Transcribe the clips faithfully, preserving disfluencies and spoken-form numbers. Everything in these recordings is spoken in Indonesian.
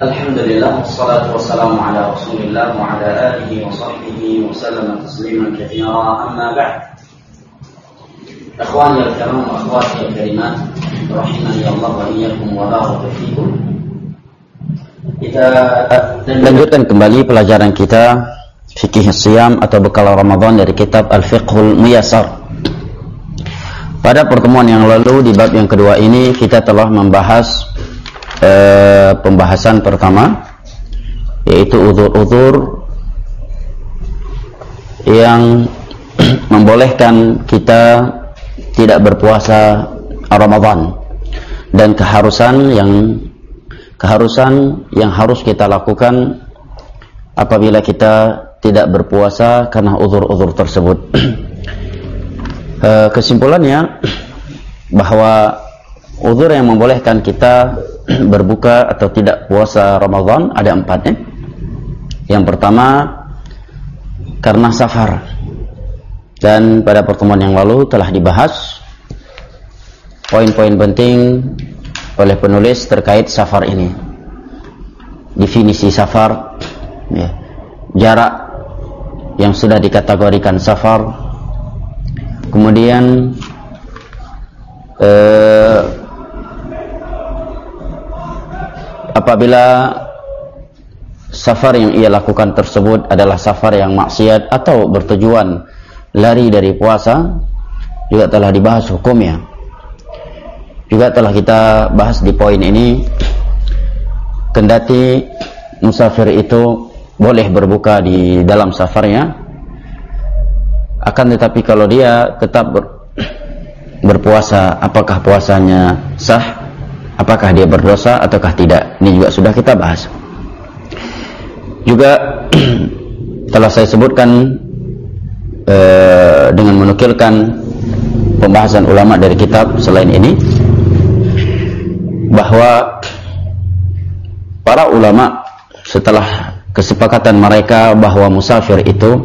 Alhamdulillah, wassalatu wassalamu ala rasulillah wa ala alihi wa sahbihi wa sallam tasliman katsira, amma ba'd. Akhwani al-kiram wa akhwati al-karimat, rahimani Allah wa iyyakum wa barakallahu fikum. Kita lanjutkan kembali pelajaran kita Fikih Siyam atau bekal Ramadan dari kitab Al-Fiqhul Muyassar. Pada pertemuan yang lalu di bab yang kedua ini kita telah membahas Uh, pembahasan pertama, yaitu uzur-uzur yang membolehkan kita tidak berpuasa Ramadan dan keharusan yang keharusan yang harus kita lakukan apabila kita tidak berpuasa karena uzur-uzur tersebut. uh, kesimpulannya bahwa uzur yang membolehkan kita berbuka atau tidak puasa Ramadan ada empatnya. Yang pertama karena safar, dan pada pertemuan yang lalu telah dibahas poin-poin penting oleh penulis terkait safar ini. Definisi safar, ya, jarak yang sudah dikategorikan safar, kemudian eh, apabila safar yang ia lakukan tersebut adalah safar yang maksiat atau bertujuan lari dari puasa, juga telah dibahas hukumnya. Juga telah kita bahas di poin ini, kendati musafir itu boleh berbuka di dalam safarnya, akan tetapi kalau dia tetap ber, berpuasa, apakah puasanya sah? Apakah dia berdosa ataukah tidak? Ini juga sudah kita bahas. Juga telah saya sebutkan eh, dengan menukilkan pembahasan ulama dari kitab selain ini, bahwa para ulama setelah kesepakatan mereka bahwa musafir itu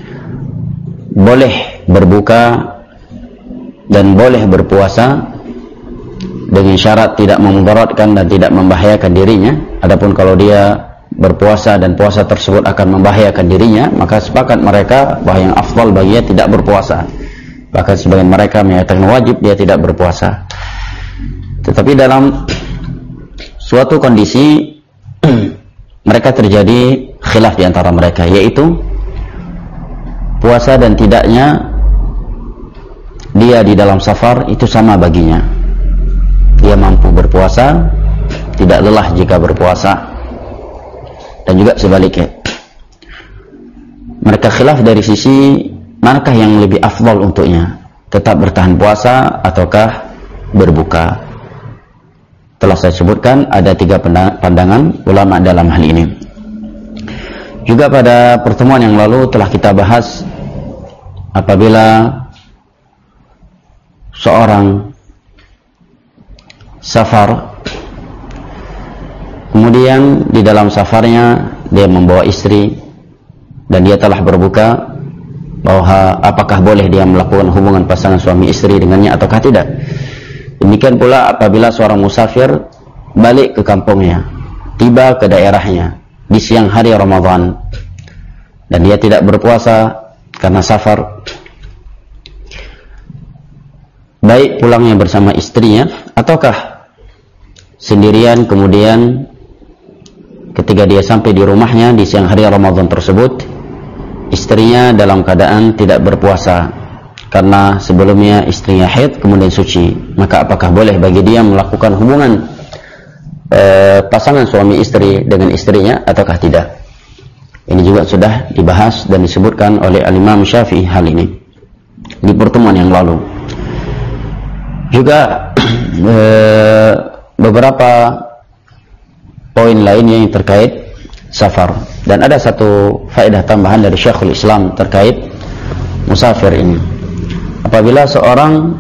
boleh berbuka dan boleh berpuasa dengan syarat tidak memudaratkan dan tidak membahayakan dirinya. Adapun kalau dia berpuasa dan puasa tersebut akan membahayakan dirinya, maka sepakat mereka bahwa yang afdal baginya tidak berpuasa. Bahkan sebagian mereka menyatakan wajib dia tidak berpuasa. Tetapi dalam suatu kondisi mereka terjadi khilaf di antara mereka, yaitu puasa dan tidaknya dia di dalam safar itu sama baginya. Dia mampu berpuasa, tidak lelah jika berpuasa, dan juga sebaliknya. Mereka khilaf dari sisi manakah yang lebih afdal untuknya, tetap bertahan puasa ataukah berbuka. Telah saya sebutkan ada tiga pandangan ulama dalam hal ini. Juga pada pertemuan yang lalu telah kita bahas apabila seorang safar, kemudian di dalam safarnya dia membawa istri dan dia telah berbuka, bahwa apakah boleh dia melakukan hubungan pasangan suami istri dengannya ataukah tidak. Demikian pula apabila seorang musafir balik ke kampungnya, tiba ke daerahnya di siang hari Ramadan dan dia tidak berpuasa karena safar, baik pulangnya bersama istrinya ataukah sendirian, kemudian ketika dia sampai di rumahnya di siang hari Ramadan tersebut, istrinya dalam keadaan tidak berpuasa karena sebelumnya istrinya haid kemudian suci, maka apakah boleh bagi dia melakukan hubungan eh, pasangan suami istri dengan istrinya ataukah tidak? Ini juga sudah dibahas dan disebutkan oleh Al-Imam Syafi'i hal ini di pertemuan yang lalu. Juga eh, beberapa poin lainnya yang terkait safar, dan ada satu faedah tambahan dari Syekhul Islam terkait musafir ini. Apabila seorang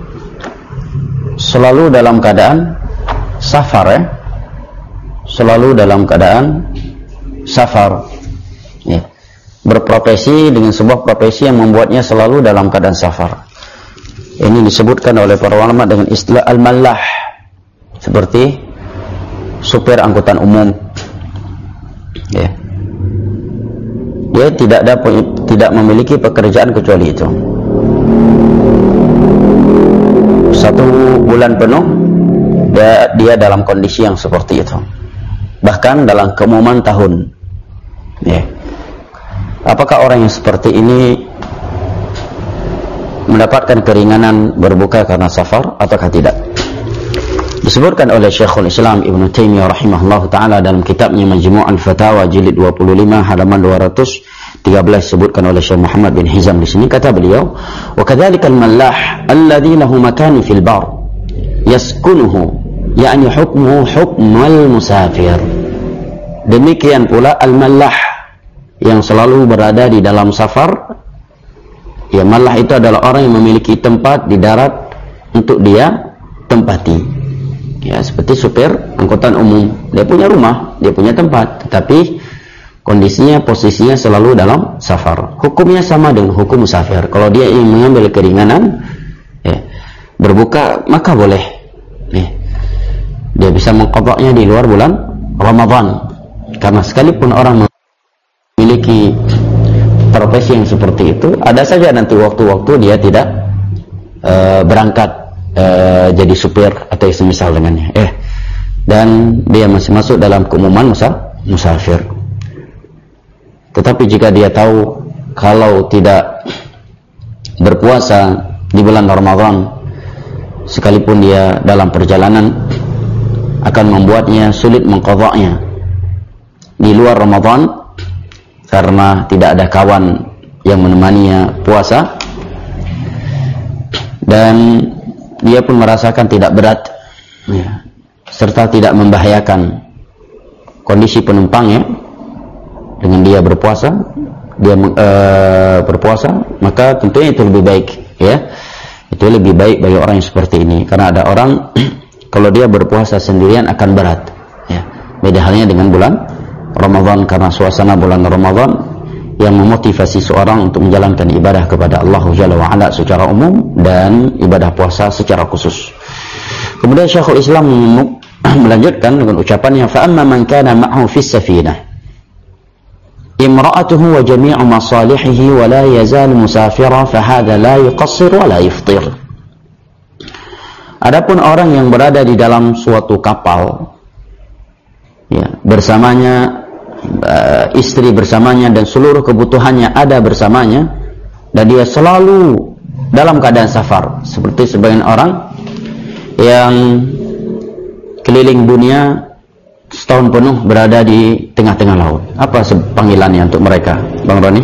selalu dalam keadaan safar, ya, selalu dalam keadaan safar, ya, berprofesi dengan sebuah profesi yang membuatnya selalu dalam keadaan safar, ini disebutkan oleh para ulama dengan istilah al-mallah, seperti supir angkutan umum, Ya. Dia tidak ada tidak memiliki pekerjaan kecuali itu. Satu bulan penuh dia, dia dalam kondisi yang seperti itu. Bahkan dalam keumuman tahun. Ya. Apakah orang yang seperti ini mendapatkan keringanan berbuka karena safar ataukah tidak? Disebutkan oleh Syekhul Islam Ibnu Taimiyah rahimahullah taala dalam kitabnya Majmu' al-Fatawa jilid dua puluh lima halaman dua ratus tiga belas, disebutkan oleh Syekh Muhammad bin Hizam di sini, kata beliau, "Wa kadzalika al-mallah alladhi lahu makan fil bar yaskunuhu, yakni hukmuhu hukmul musafir." Demikian pula al-mallah yang selalu berada di dalam safar. Ya, mallah itu adalah orang yang memiliki tempat di darat untuk dia tempati. Ya, seperti supir angkutan umum, dia punya rumah, dia punya tempat, tetapi kondisinya, posisinya selalu dalam safar. Hukumnya sama dengan hukum musafir. Kalau dia ingin mengambil keringanan, ya, berbuka, maka boleh. Ya, dia bisa mengqadanya di luar bulan Ramadan. Karena sekalipun orang memiliki profesi yang seperti itu, ada saja nanti waktu-waktu dia tidak uh, berangkat Uh, jadi supir atau semisal dengannya, eh dan dia masih masuk dalam keumuman musa, musafir. Tetapi jika dia tahu kalau tidak berpuasa di bulan Ramadan, sekalipun dia dalam perjalanan, akan membuatnya sulit mengqadha'nya di luar Ramadan karena tidak ada kawan yang menemaninya puasa, dan dia pun merasakan tidak berat, ya, serta tidak membahayakan kondisi penumpangnya dengan dia berpuasa, dia uh, berpuasa, maka tentunya itu lebih baik, ya, itu lebih baik bagi orang yang seperti ini. Karena ada orang kalau dia berpuasa sendirian akan berat, ya. Beda halnya dengan bulan Ramadan, karena suasana bulan Ramadan yang memotivasi seorang untuk menjalankan ibadah kepada Allah Jalla wa Ala secara umum dan ibadah puasa secara khusus. Kemudian Syekhul Islam melanjutkan dengan ucapannya, fa amma man kana ma'ahu fis safinah imra'atuhu wa jami'u masalihihi wa la yazal musafira fa hadha la yuqassir wa la yuftir. Adapun orang yang berada di dalam suatu kapal, ya, bersamanya Uh, istri bersamanya dan seluruh kebutuhannya ada bersamanya, dan dia selalu dalam keadaan safar, seperti sebagian orang yang keliling dunia setahun penuh berada di tengah-tengah laut. Apa panggilannya untuk mereka, Bang Roni?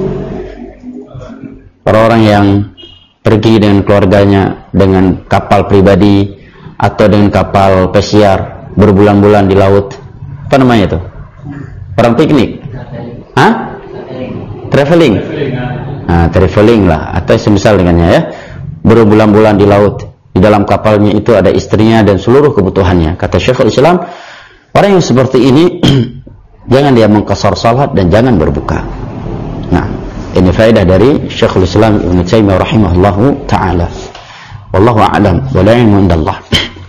Para orang yang pergi dengan keluarganya dengan kapal pribadi atau dengan kapal pesiar berbulan-bulan di laut, apa namanya itu? Orang piknik, hah? Traveling, nah, traveling lah, atau semisal dengannya, ya, berbulan-bulan di laut, di dalam kapalnya itu ada istrinya dan seluruh kebutuhannya. Kata Syekhul Islam, orang yang seperti ini jangan dia mengqasar salat dan jangan berbuka. Nah, ini faedah dari Syekhul Islam Ibnu Taimiyah rahimahullahu taala. Wallahu a'lam, wal ilmu indallah.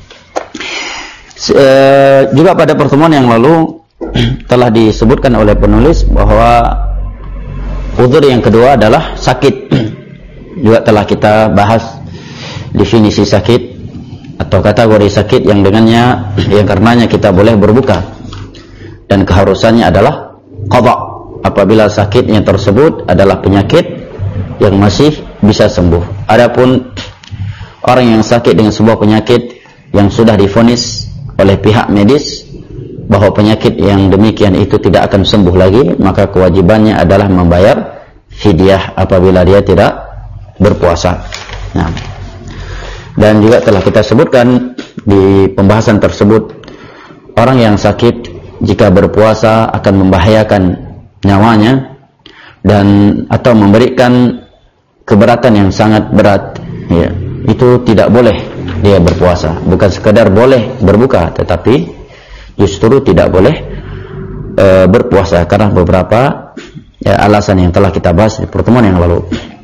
Uh, juga pada pertemuan yang lalu telah disebutkan oleh penulis bahwa uzur yang kedua adalah sakit. Juga telah kita bahas definisi sakit atau kategori sakit yang dengannya, yang karenanya kita boleh berbuka, dan keharusannya adalah qadha apabila sakitnya tersebut adalah penyakit yang masih bisa sembuh. Adapun orang yang sakit dengan sebuah penyakit yang sudah divonis oleh pihak medis bahwa penyakit yang demikian itu tidak akan sembuh lagi, maka kewajibannya adalah membayar fidyah apabila dia tidak berpuasa. Nah, dan juga telah kita sebutkan di pembahasan tersebut, orang yang sakit jika berpuasa akan membahayakan nyawanya dan atau memberikan keberatan yang sangat berat, ya, itu tidak boleh dia berpuasa. Bukan sekadar boleh berbuka, tetapi justru tidak boleh e, berpuasa karena beberapa, ya, alasan yang telah kita bahas di pertemuan yang lalu.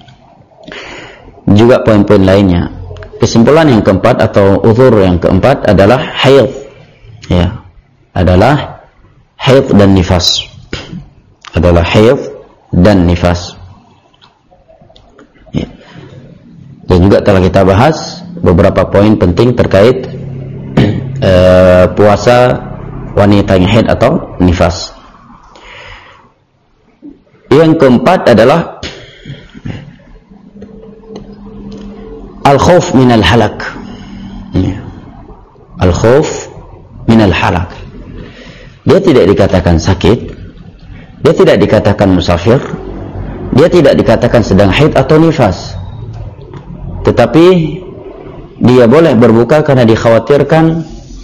Juga poin-poin lainnya. Kesimpulan yang keempat atau uzur yang keempat adalah haid, ya, adalah haid dan nifas. adalah haid dan nifas. Ya. Dan juga telah kita bahas beberapa poin penting terkait uh, puasa wanita yang haid atau nifas. Yang keempat adalah al-khauf min al-halak. Ya. Al-khauf min al-halak. Dia tidak dikatakan sakit, dia tidak dikatakan musafir, dia tidak dikatakan sedang haid atau nifas, tetapi dia boleh berbuka karena dikhawatirkan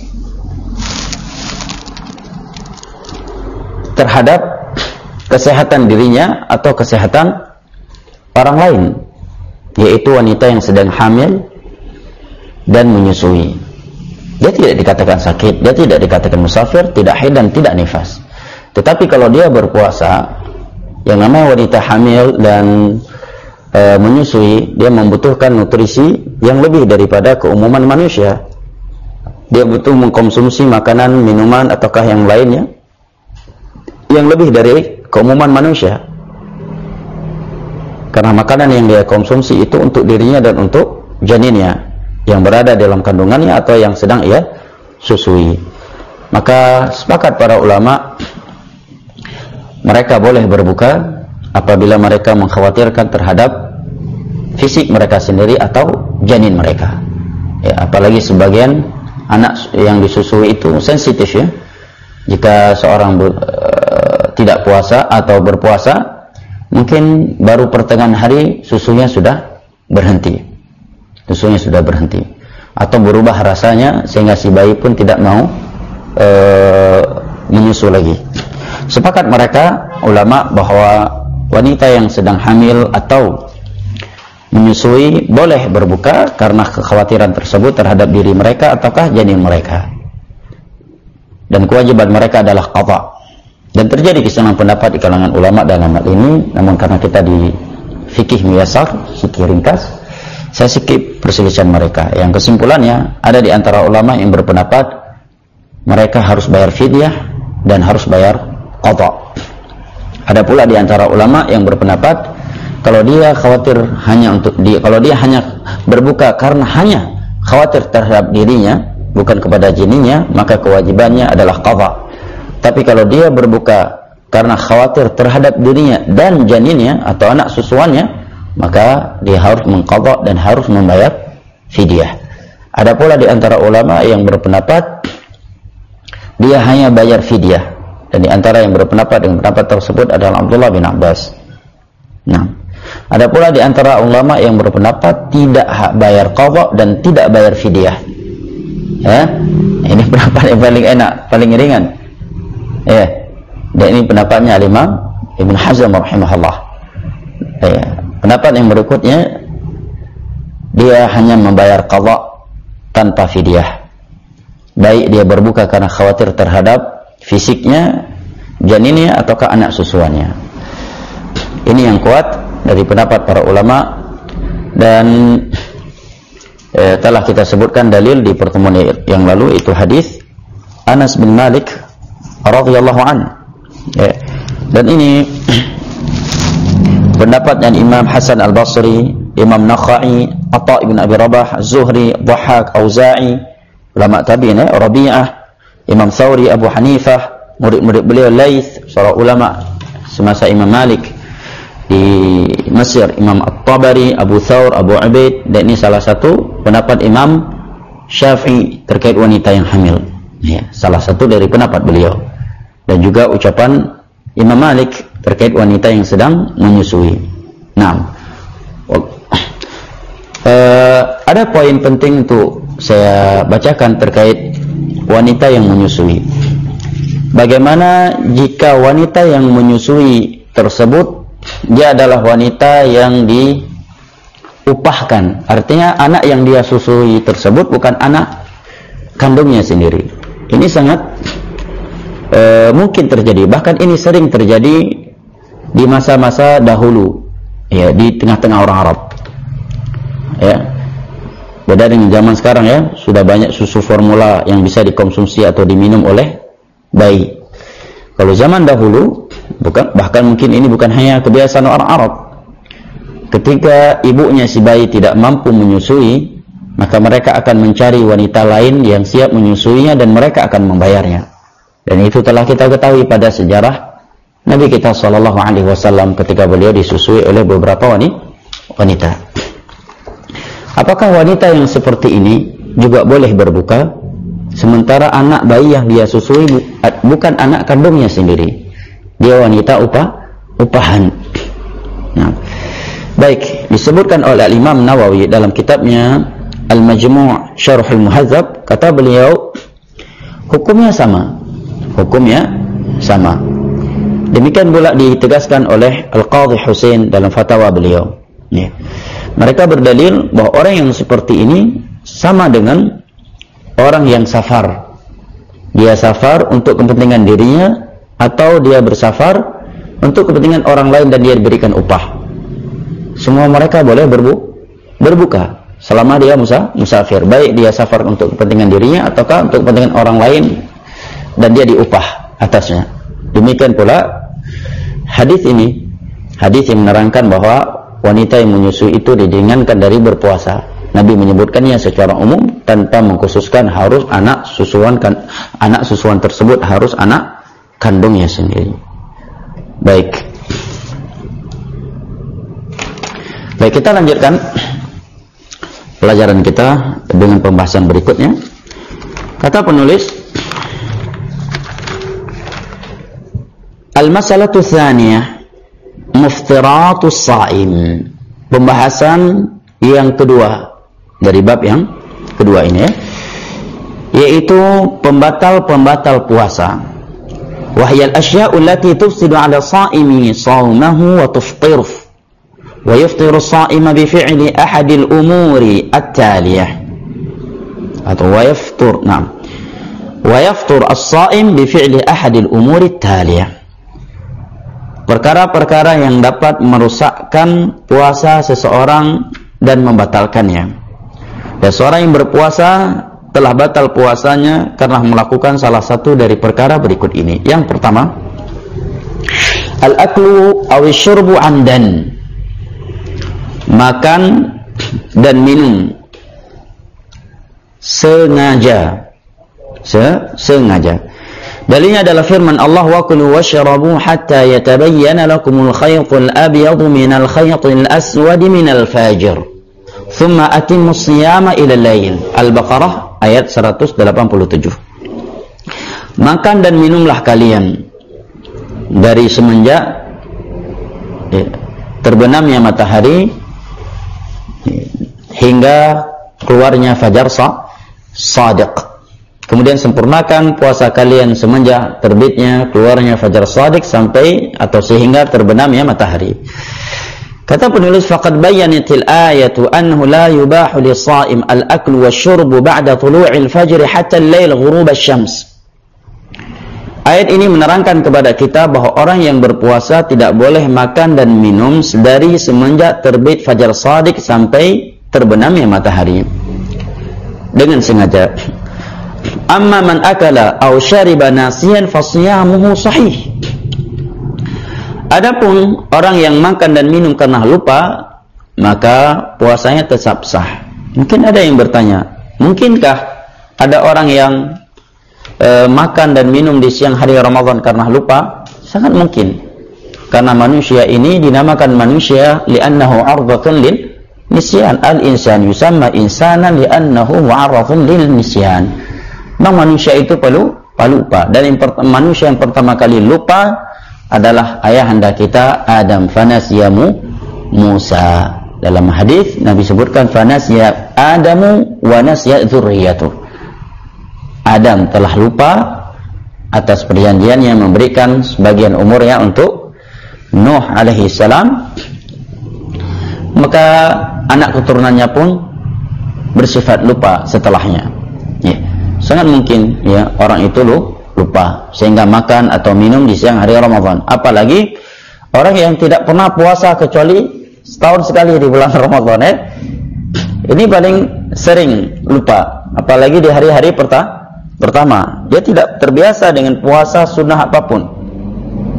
terhadap kesehatan dirinya atau kesehatan orang lain, yaitu wanita yang sedang hamil dan menyusui. Dia tidak dikatakan sakit, dia tidak dikatakan musafir, tidak haid dan tidak nifas. Tetapi kalau dia berpuasa, yang namanya wanita hamil dan e, menyusui, dia membutuhkan nutrisi yang lebih daripada keumuman manusia. Dia butuh mengkonsumsi makanan, minuman ataukah yang lainnya yang lebih dari keumuman manusia. Karena makanan yang dia konsumsi itu untuk dirinya dan untuk janinnya yang berada dalam kandungannya atau yang sedang ia susui. Maka sepakat para ulama, mereka boleh berbuka apabila mereka mengkhawatirkan terhadap fisik mereka sendiri atau janin mereka. Ya, apalagi sebagian anak yang disusui itu sensitif ya. Jika seorang ber, uh, tidak puasa atau berpuasa, mungkin baru pertengahan hari susunya sudah berhenti. Susunya sudah berhenti atau berubah rasanya sehingga si bayi pun tidak mau e, menyusu lagi. Sepakat mereka ulama bahwa wanita yang sedang hamil atau menyusui boleh berbuka karena kekhawatiran tersebut terhadap diri mereka ataukah janin mereka, dan kewajiban mereka adalah qadha. Dan terjadi kesamaan pendapat di kalangan ulama dalam hal ini, namun karena kita di fikih muyasar, fikih ringkas, saya skip perselisihan mereka. Yang kesimpulannya, ada di antara ulama yang berpendapat mereka harus bayar fidyah dan harus bayar qadha. Ada pula di antara ulama yang berpendapat kalau dia khawatir hanya untuk dia, kalau dia hanya berbuka karena hanya khawatir terhadap dirinya, bukan kepada janinnya, maka kewajibannya adalah qadha. Tapi kalau dia berbuka karena khawatir terhadap dirinya dan janinnya atau anak susuannya, maka dia harus mengqadha dan harus membayar fidyah. Ada pula di antara ulama yang berpendapat dia hanya bayar fidyah, dan di antara yang berpendapat dengan pendapat tersebut adalah Abdullah bin Abbas. Nah, ada pula di antara ulama yang berpendapat tidak bayar qadha dan tidak bayar fidyah. Ya, ini pendapat yang paling enak, paling ringan. Ya, dan ini pendapatnya Imam Ibn Hazm rahimahullah. Ya. Pendapat yang berikutnya, dia hanya membayar qadha tanpa fidyah. Baik dia berbuka karena khawatir terhadap fisiknya, janinnya ataukah anak susuannya. Ini yang kuat dari pendapat para ulama, dan eh, telah kita sebutkan dalil di pertemuan yang lalu, itu hadis Anas bin Malik radhiyallahu anhu. Ya. Dan ini pendapat yang Imam Hasan Al-Basri, Imam Nakhai, Atha ibn Abi Rabah, Zuhri, Dhahhak, Auza'i, ulama tabi'in, Rabi'ah, Imam Thawri, Abu Hanifah, murid-murid beliau Laits, seorang ulama semasa Imam Malik di Mesir, Imam At-Tabari, Abu Thawr, Abu Ubaid, dan ini salah satu pendapat Imam Syafi'i terkait wanita yang hamil. Ya, salah satu dari pendapat beliau. Dan juga ucapan Imam Malik terkait wanita yang sedang menyusui. Nah, uh, ada poin penting untuk saya bacakan terkait wanita yang menyusui. Bagaimana jika wanita yang menyusui tersebut dia adalah wanita yang diupahkan? Artinya anak yang dia susui tersebut bukan anak kandungnya sendiri. Ini sangat uh, mungkin terjadi. Bahkan ini sering terjadi di masa-masa dahulu, ya, di tengah-tengah orang Arab. Ya, beda dengan zaman sekarang, ya, sudah banyak susu formula yang bisa dikonsumsi atau diminum oleh bayi. Kalau zaman dahulu, bukan, bahkan mungkin ini bukan hanya kebiasaan orang Arab. Ketika ibunya si bayi tidak mampu menyusui, maka mereka akan mencari wanita lain yang siap menyusuinya dan mereka akan membayarnya. Dan itu telah kita ketahui pada sejarah Nabi kita sallallahu alaihi wasallam ketika beliau disusui oleh beberapa wanita. Apakah wanita yang seperti ini juga boleh berbuka sementara anak bayi yang dia susui bukan anak kandungnya sendiri? Dia wanita upah upahan. Nah, baik, disebutkan oleh Imam Nawawi dalam kitabnya Al-Majmu' Syarh Al-Muhadzab, kata beliau hukumnya sama. Hukumnya sama. Demikian pula ditegaskan oleh Al-Qadhi Husain dalam fatwa beliau. Ya. Mereka berdalil bahwa orang yang seperti ini sama dengan orang yang safar. Dia safar untuk kepentingan dirinya atau dia bersafar untuk kepentingan orang lain dan dia diberikan upah. Semua mereka boleh berbu berbuka selama dia musa musafir, baik dia safar untuk kepentingan dirinya ataukah untuk kepentingan orang lain dan dia diupah atasnya. Demikian pula hadis ini, hadis yang menerangkan bahwa wanita yang menyusui itu diringankan dari berpuasa. Nabi menyebutkannya secara umum tanpa mengkhususkan harus anak susuan kan, anak susuan tersebut harus anak kandungnya sendiri. Baik. Baik, kita lanjutkan pelajaran kita dengan pembahasan berikutnya. Kata penulis, Al-masalatu tsaniyah muftiratus shaim. Pembahasan yang kedua dari bab yang kedua ini ya, yaitu pembatal-pembatal puasa. Wahyal asya'u allati tufsidu 'ala shaimi shaumahu wa tufṭiruh wa yufṭiru ash-sha'ima bi fi'li ahadil umuri at-taliyah. Atau wa yafṭur, na'am. Wa yafṭur ash-sha'im bi fi'li ahadil umuri at-taliyah. Perkara-perkara yang dapat merusakkan puasa seseorang dan membatalkannya. Dan seorang yang berpuasa telah batal puasanya karena melakukan salah satu dari perkara berikut ini. Yang pertama, al-aklu aw syurbu 'amdan. Makan dan minum sengaja. Se sengaja. Dalilnya adalah firman Allah, wa kulu washrabu hatta yatabayyana lakumul khaytul abyadu minal khaytil aswadi minal fajr thumma atimmus siyama ila al-lail. Al-Baqarah ayat seratus delapan puluh tujuh. Makan dan minumlah kalian dari semenjak ya, terbenamnya matahari hingga keluarnya fajar sa shadiq. Kemudian sempurnakan puasa kalian semenjak terbitnya keluarnya fajar shadiq sampai atau sehingga terbenamnya matahari. Kata penulis, faqad bayyanatil ayatu annahu la yubahu lis-sha'im al-aklu wasyurbu ba'da tulu'il fajr hatta al-lail ghurub asy-syams. Ayat ini menerangkan kepada kita bahwa orang yang berpuasa tidak boleh makan dan minum dari semenjak terbit fajar shadiq sampai terbenamnya matahari dengan sengaja. Amma man akala aw syariba nasiyan fasiyamuhu sahih. Adapun orang yang makan dan minum karena lupa, maka puasanya tetap sah. Mungkin ada yang bertanya, mungkinkah ada orang yang e, makan dan minum di siang hari Ramadan karena lupa? Sangat mungkin. Karena manusia ini dinamakan manusia li'annahu 'ardhatun lil nisyan. Al-insan yusamma insanan li'annahu mu'arradun lil nisyan. Memang manusia itu perlu lupa. Dan yang manusia yang pertama kali lupa adalah ayahanda kita Adam. Fanasyamu Musa. Dalam hadis Nabi sebutkan fanasya Adamu wa nasya dzurriyyatuh. Adam telah lupa atas perjanjiannya memberikan sebagian umurnya untuk Nuh alaihi salam. Maka anak keturunannya pun bersifat lupa setelahnya. Ya. Sangat mungkin ya orang itu lupa sehingga makan atau minum di siang hari Ramadan. Apalagi orang yang tidak pernah puasa kecuali setahun sekali di bulan Ramadan ya. Ini paling sering lupa. Apalagi di hari-hari perta pertama. Dia tidak terbiasa dengan puasa sunnah apapun.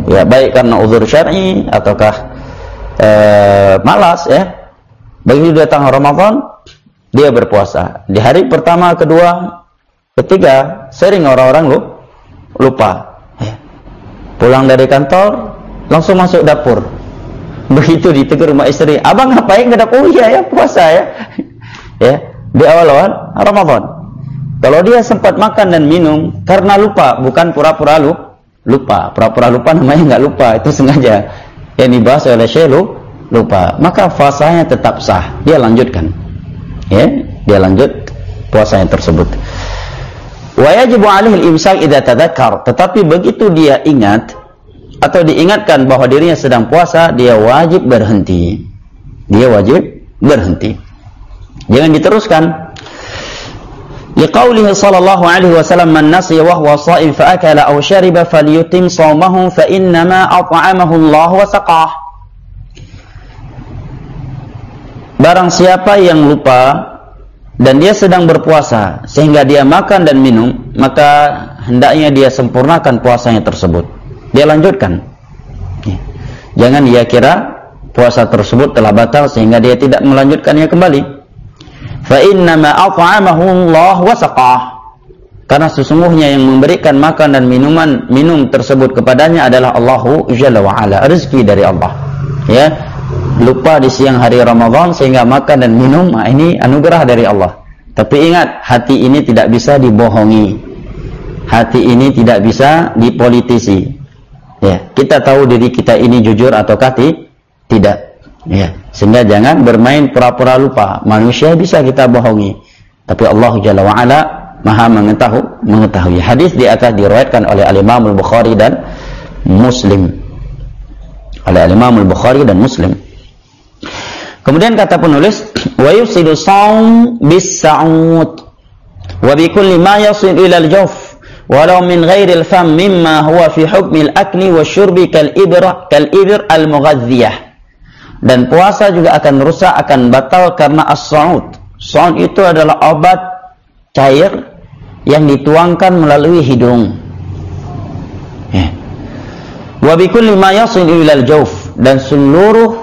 Ya, baik karena uzur syar'i ataukah uh, malas ya. Begitu datang Ramadan, dia berpuasa. Di hari pertama, kedua, ketiga, sering orang-orang lu lupa. Ya. Pulang dari kantor, langsung masuk dapur. Begitu ditegur rumah istri, abang ngapain ke dapur? Oh iya ya, puasa ya. Ya, di awal-awal Ramadan. Kalau dia sempat makan dan minum karena lupa, bukan pura-pura lu, lupa. Pura-pura lupa namanya nggak lupa, itu sengaja. Yang dibahas oleh Syekh lupa, maka puasanya tetap sah, dia lanjutkan, ya, dia lanjut puasanya tersebut. Wa yajibu alaihi al-imsak idza tadzakkar, tetapi begitu dia ingat atau diingatkan bahwa dirinya sedang puasa, dia wajib berhenti. Dia wajib berhenti. Jangan diteruskan. Liqaulihi sallallahu alaihi wasallam, man nasiya wa huwa sha'im fa akala aw shariba falyutim shawmahu fa innama at'amahu Allah wa saqah. Barang siapa yang lupa dan dia sedang berpuasa sehingga dia makan dan minum, maka hendaknya dia sempurnakan puasanya tersebut. Dia lanjutkan. Jangan dia kira puasa tersebut telah batal sehingga dia tidak melanjutkannya kembali. Fa innama at'amahu Allah wa saqah. Karena sesungguhnya yang memberikan makan dan minuman minum tersebut kepadanya adalah Allahu Jalla wa Ala, rezeki dari Allah. Ya. Lupa di siang hari Ramadan sehingga makan dan minum, nah ini anugerah dari Allah. Tapi ingat, hati ini tidak bisa dibohongi. Hati ini tidak bisa dipolitisi. Ya, kita tahu diri kita ini jujur atau kati tidak. Ya, sehingga jangan bermain pura-pura lupa. Manusia bisa kita bohongi, tapi Allah Jalla wa Ala Maha mengetahui, mengetahui. Hadis di atas diriwayatkan oleh Al-Imam Al-Bukhari dan Muslim. Oleh Al-Imam Al-Bukhari dan Muslim. Kemudian kata penulis, wa yusidu shaum bis-sa'ud wa bi kulli ma yasil ila al-jawf walau min ghairi al-fam mimma huwa fi hukmi al-akli wasyurbi kal-ibra kal-ibr al-mughadhdhiyah. Dan puasa juga akan rusak, akan batal karena as-sa'ud. Sa'ud itu adalah obat cair yang dituangkan melalui hidung. Ya. Wa bi kulli ma yasil ila al-jawf, dan seluruh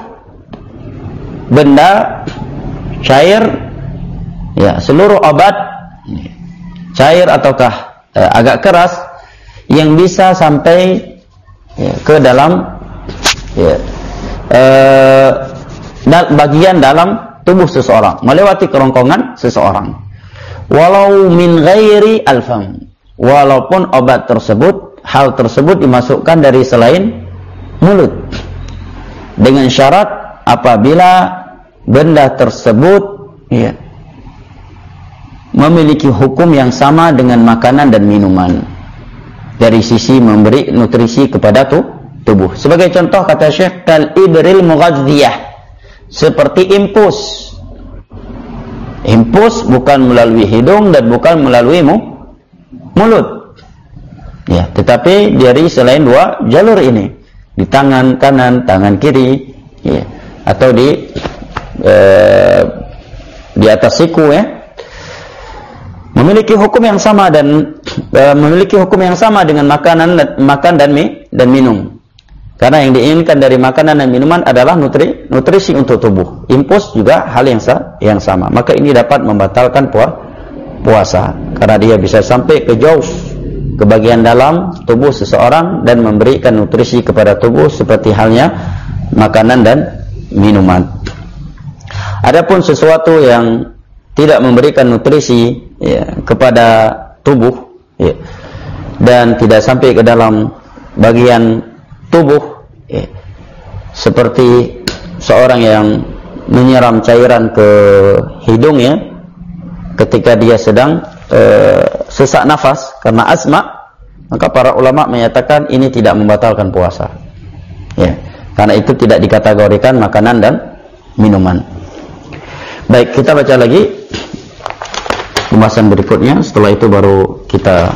benda cair, ya, seluruh obat cair ataukah eh, agak keras yang bisa sampai ya, ke dalam ya, eh, bagian dalam tubuh seseorang, melewati kerongkongan seseorang, walau min ghairi alfam, walaupun obat tersebut, hal tersebut dimasukkan dari selain mulut, dengan syarat apabila benda tersebut ya, memiliki hukum yang sama dengan makanan dan minuman dari sisi memberi nutrisi kepada tu, tubuh. Sebagai contoh kata Syekh, kal ibril mughadhdhiyah, seperti impus. Impus bukan melalui hidung dan bukan melalui mu, mulut. Ya, tetapi dari selain dua jalur ini, di tangan kanan, tangan kiri, ya, atau di eh, di atas siku, ya, memiliki hukum yang sama dan eh, memiliki hukum yang sama dengan makanan, makan dan mi, dan minum. Karena yang diinginkan dari makanan dan minuman adalah nutri, nutrisi untuk tubuh. Impus juga hal yang sa, yang sama. Maka ini dapat membatalkan puasa karena dia bisa sampai ke jauh, ke bagian dalam tubuh seseorang dan memberikan nutrisi kepada tubuh seperti halnya makanan dan minuman. Adapun sesuatu yang tidak memberikan nutrisi ya, kepada tubuh ya, dan tidak sampai ke dalam bagian tubuh ya, seperti seorang yang menyiram cairan ke hidungnya ketika dia sedang eh, sesak nafas karena asma, maka para ulama menyatakan ini tidak membatalkan puasa ya, karena itu tidak dikategorikan makanan dan minuman. Baik, kita baca lagi pembahasan berikutnya. Setelah itu baru kita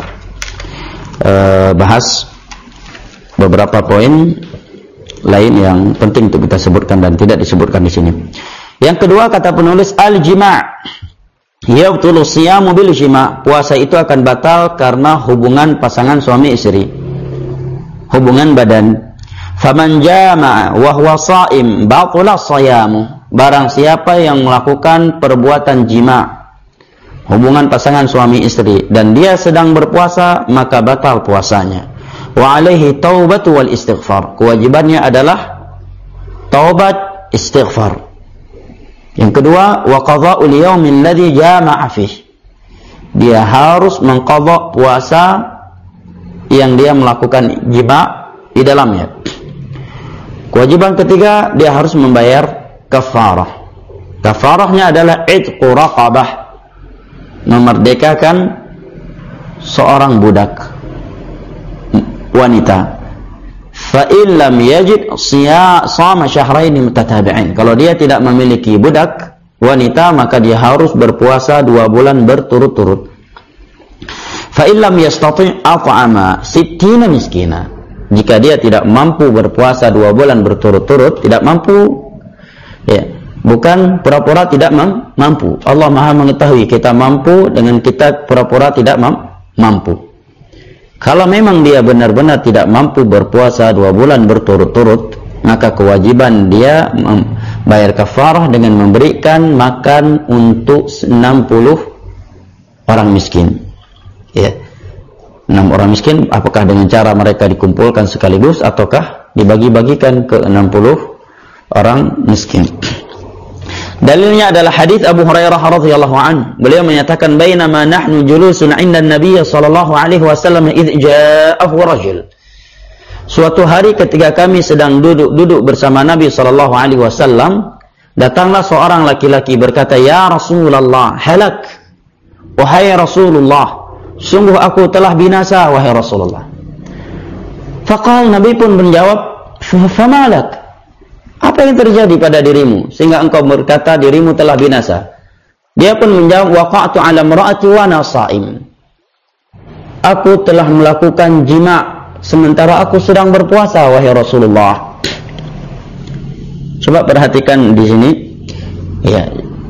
uh, bahas beberapa poin lain yang penting untuk kita sebutkan dan tidak disebutkan di sini. Yang kedua kata penulis, al-jima'. Yabtulu siyamu bil jima'. Puasa itu akan batal karena hubungan pasangan suami istri. Hubungan badan. Faman jama'a wa huwa sha'im batala shayamu. Barang siapa yang melakukan perbuatan jima', hubungan pasangan suami istri, dan dia sedang berpuasa, maka batal puasanya. Wa alaihi taubatu wal istighfar. Kewajibannya adalah taubat, istighfar. Yang kedua, wa qadha'ul yaumil ladzi jama'a fihi. Dia harus mengqadha puasa yang dia melakukan jima' di dalamnya. Kewajiban ketiga, dia harus membayar kafarah. Kafarahnya adalah idqu raqabah, memerdekakan seorang budak wanita. Fa in lam yajid shama syahrain mutatabi'ain. Kalau dia tidak memiliki budak wanita, maka dia harus berpuasa dua bulan berturut-turut. Fa in lam yastati' at'ama sittina miskina. Jika dia tidak mampu berpuasa dua bulan berturut-turut, tidak mampu, ya, bukan pura-pura tidak mampu. Allah Maha mengetahui kita mampu dengan kita pura-pura tidak mampu. Kalau memang dia benar-benar tidak mampu berpuasa dua bulan berturut-turut, maka kewajiban dia membayar kafarah dengan memberikan makan untuk enam puluh orang miskin. Ya. enam orang miskin, apakah dengan cara mereka dikumpulkan sekaligus ataukah dibagi-bagikan ke enam puluh orang miskin. Dalilnya adalah hadis Abu Hurairah radhiyallahu anhu. Beliau menyatakan, "Bainama nahnu julusun 'inda an-nabiy sallallahu alaihi wasallam idh ja'ahu rajul." Suatu hari ketika kami sedang duduk-duduk bersama Nabi sallallahu alaihi wasallam, datanglah seorang laki-laki berkata, "Ya Rasulullah, halak." Wahai Rasulullah, sungguh aku telah binasa, wahai Rasulullah. Faqal, Nabi pun menjawab, "Famalak?" Apa yang terjadi pada dirimu sehingga engkau berkata dirimu telah binasa? Dia pun menjawab, "Waqa'tu 'ala imra'ati wa ana sha'im." Aku telah melakukan jima' sementara aku sedang berpuasa, wahai Rasulullah. Coba perhatikan di sini, ya,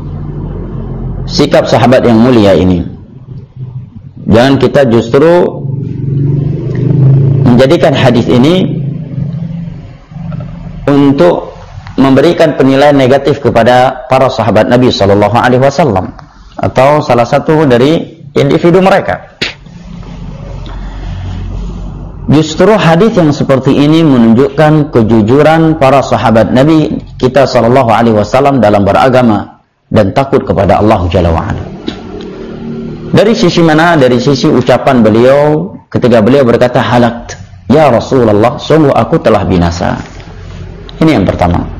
sikap sahabat yang mulia ini. Jangan kita justru menjadikan hadis ini untuk memberikan penilaian negatif kepada para sahabat Nabi sallallahu alaihi wasallam atau salah satu dari individu mereka. Justru hadis yang seperti ini menunjukkan kejujuran para sahabat Nabi kita sallallahu alaihi wasallam dalam beragama dan takut kepada Allah Jalla wa Ala. Dari sisi mana? Dari sisi ucapan beliau ketika beliau berkata, "Halakt, ya Rasulullah, sungguh aku telah binasa." Ini yang pertama.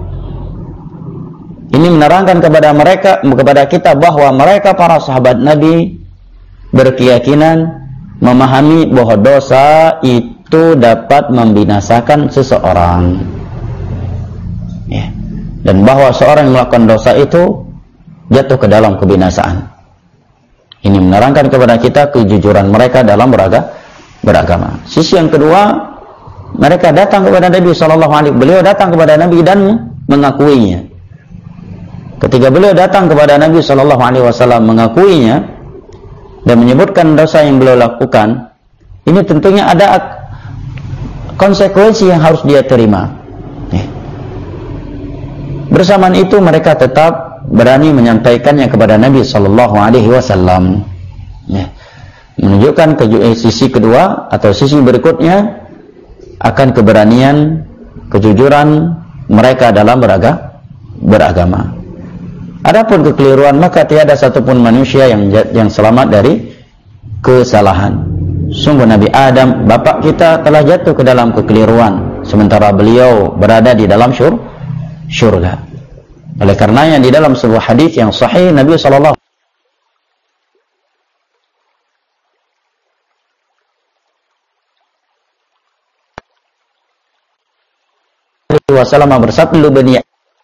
Ini menerangkan kepada mereka, kepada kita bahwa mereka para sahabat Nabi berkeyakinan memahami bahwa dosa itu dapat membinasakan seseorang, ya. Dan bahwa seorang yang melakukan dosa itu jatuh ke dalam kebinasaan. Ini menerangkan kepada kita kejujuran mereka dalam beraga, beragama. Sisi yang kedua, mereka datang kepada Nabi sallallahu alaihi wasallam. Beliau datang kepada Nabi dan mengakuinya. Ketika beliau datang kepada Nabi sallallahu alaihi wasallam mengakuinya dan menyebutkan dosa yang beliau lakukan, ini tentunya ada konsekuensi yang harus dia terima. Bersamaan itu mereka tetap berani menyampaikannya kepada Nabi sallallahu alaihi wasallam. Menunjukkan ke sisi kedua atau sisi berikutnya akan keberanian, kejujuran mereka dalam beraga, beragama. Adapun kekeliruan, maka tiada satupun manusia yang yang selamat dari kesalahan. Sungguh Nabi Adam, bapak kita, telah jatuh ke dalam kekeliruan sementara beliau berada di dalam syur, syurga. Oleh karenanya di dalam sebuah hadis yang sahih, Nabi sallallahu alaihi wasallam bersabda, "Bani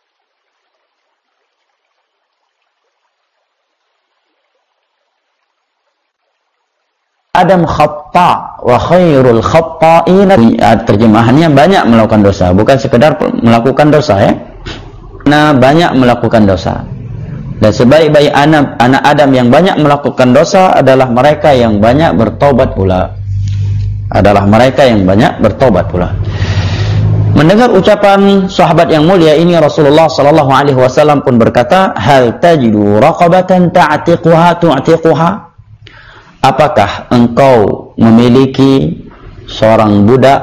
Adam khata wa khairul khata'ina." Terjemahannya banyak melakukan dosa, bukan sekedar melakukan dosa, ya. Nah, banyak melakukan dosa. Dan sebaik-baik anak anak Adam yang banyak melakukan dosa adalah mereka yang banyak bertobat pula. Adalah mereka yang banyak bertobat pula. Mendengar ucapan sahabat yang mulia ini, Rasulullah sallallahu alaihi wasallam pun berkata, "Hal tajidu raqabatan ta'tiquha tu'tiquha?" Apakah engkau memiliki seorang budak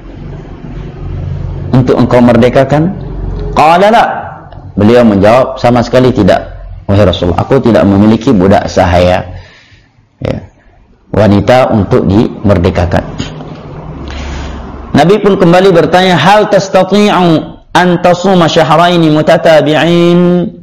untuk engkau merdekakan? Qala la. Beliau menjawab, sama sekali tidak, wahai Rasulullah, aku tidak memiliki budak sahaya, ya, wanita untuk dimerdekakan. Nabi pun kembali bertanya, hal tastati'u an tasuma syahraini mutatabi'in?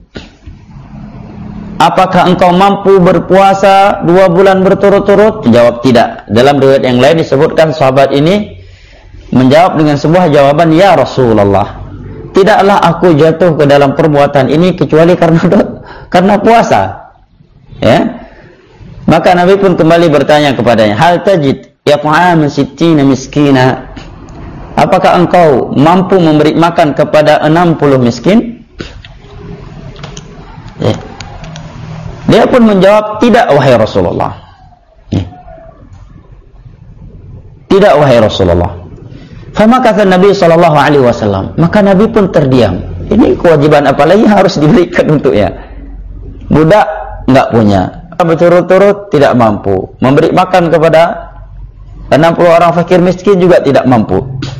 Apakah engkau mampu berpuasa dua bulan berturut-turut? Jawab tidak. Dalam riwayat yang lain disebutkan sahabat ini menjawab dengan sebuah jawaban, ya Rasulullah, tidaklah aku jatuh ke dalam perbuatan ini kecuali karena karena puasa. Ya. Maka Nabi pun kembali bertanya kepadanya, hal tajid yat'amu sittina miskina? Apakah engkau mampu memberi makan kepada enam puluh miskin? Ya. Dia pun menjawab, tidak wahai Rasulullah. Ya. Tidak wahai Rasulullah. Fama kata Nabi sallallahu alaihi wasallam, maka Nabi pun terdiam. Ini kewajiban apa lagi harus diberikan untuknya? Budak enggak punya, berturut-turut tidak mampu, memberi makan kepada enam puluh orang fakir miskin juga tidak mampu.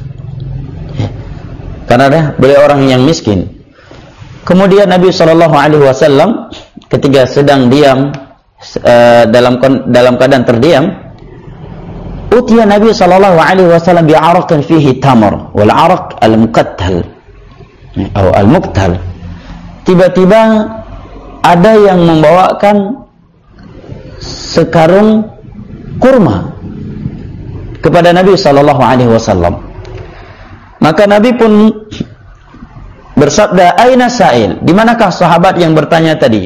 Karena dah beliau orang yang miskin. Kemudian Nabi sallallahu alaihi wasallam ketika sedang diam uh, dalam dalam keadaan terdiam, utiya Nabi sallallahu alaihi wasallam bi 'araqin fihi tamar wal 'araq al-muqattal atau al-muqtal. Tiba-tiba ada yang membawakan sekarung kurma kepada Nabi sallallahu alaihi wasallam. Maka Nabi pun bersabda, aina sa'il? Di manakah sahabat yang bertanya tadi?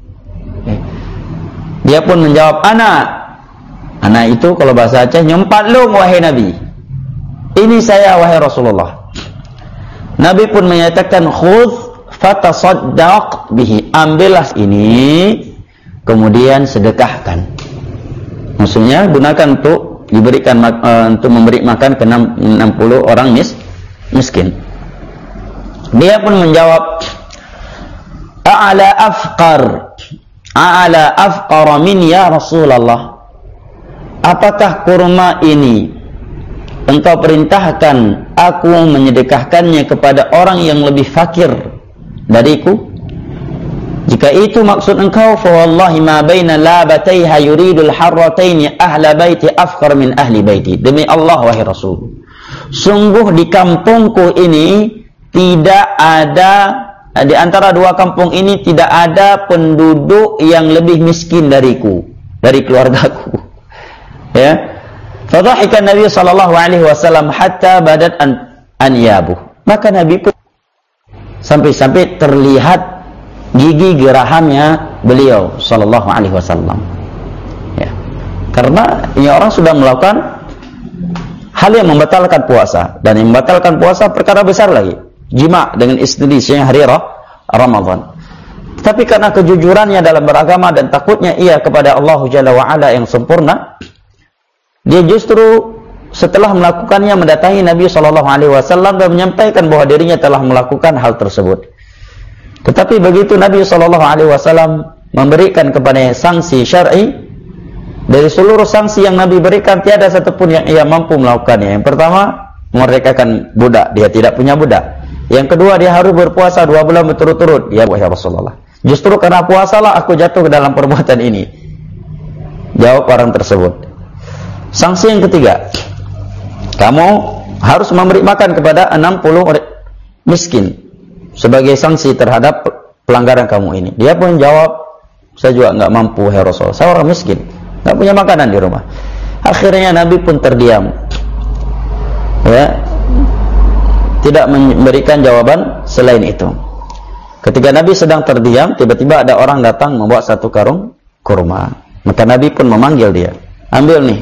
Dia pun menjawab, ana. Ana itu kalau bahasa Aceh, nyempat lu wahai Nabi. Ini saya wahai Rasulullah. Nabi pun menyatakan, khudh fatasaddaq bihi. Ambillah ini, kemudian sedekahkan. Maksudnya gunakan untuk diberikan uh, untuk memberi makan ke enam puluh orang mis, miskin. Dia pun menjawab, a'ala afqar a'ala afqara min ya Rasulullah. Apakah kurma ini engkau perintahkan aku menyedekahkannya kepada orang yang lebih fakir dariku? Jika itu maksud engkau, fa wallahi ma baina labataiha yuridul harrataini ahla baiti afqar min ahli baiti. Demi Allah wahai Rasul, sungguh di kampungku ini tidak ada, di antara dua kampung ini tidak ada penduduk yang lebih miskin dariku, dari keluargaku. Ya. Fadhahikan Nabi sallallahu alaihi wasallam hatta badat an anyabuh. Maka Nabi pun sampai-sampai terlihat gigi gerahamnya beliau sallallahu alaihi wasallam. Ya. Karena ini orang sudah melakukan hal yang membatalkan puasa, dan yang membatalkan puasa perkara besar lagi, jima dengan istri siang hari Ramadan. Tapi karena kejujurannya dalam beragama dan takutnya ia kepada Allah Jalla wa Ala yang sempurna, dia justru setelah melakukannya mendatangi Nabi sallallahu alaihi wasallam dan menyampaikan bahwa dirinya telah melakukan hal tersebut. Tetapi begitu Nabi sallallahu alaihi wasallam memberikan kepadanya sanksi syar'i, dari seluruh sanksi yang Nabi berikan tiada satupun yang ia mampu melakukannya. Yang pertama, memerdekakan budak, dia tidak punya budak. Yang kedua, dia harus berpuasa dua bulan berturut-turut. Ya wahai Rasulullah, justru karena puasalah aku jatuh ke dalam perbuatan ini. Jawab orang tersebut. Sanksi yang ketiga, kamu harus memberi makan kepada enam puluh miskin sebagai sanksi terhadap pelanggaran kamu ini. Dia pun jawab, saya juga enggak mampu wahai Rasul, saya orang miskin, enggak punya makanan di rumah. Akhirnya Nabi pun terdiam, ya, tidak memberikan jawaban selain itu. Ketika Nabi sedang terdiam, tiba-tiba ada orang datang membawa satu karung kurma. Maka Nabi pun memanggil dia, ambil nih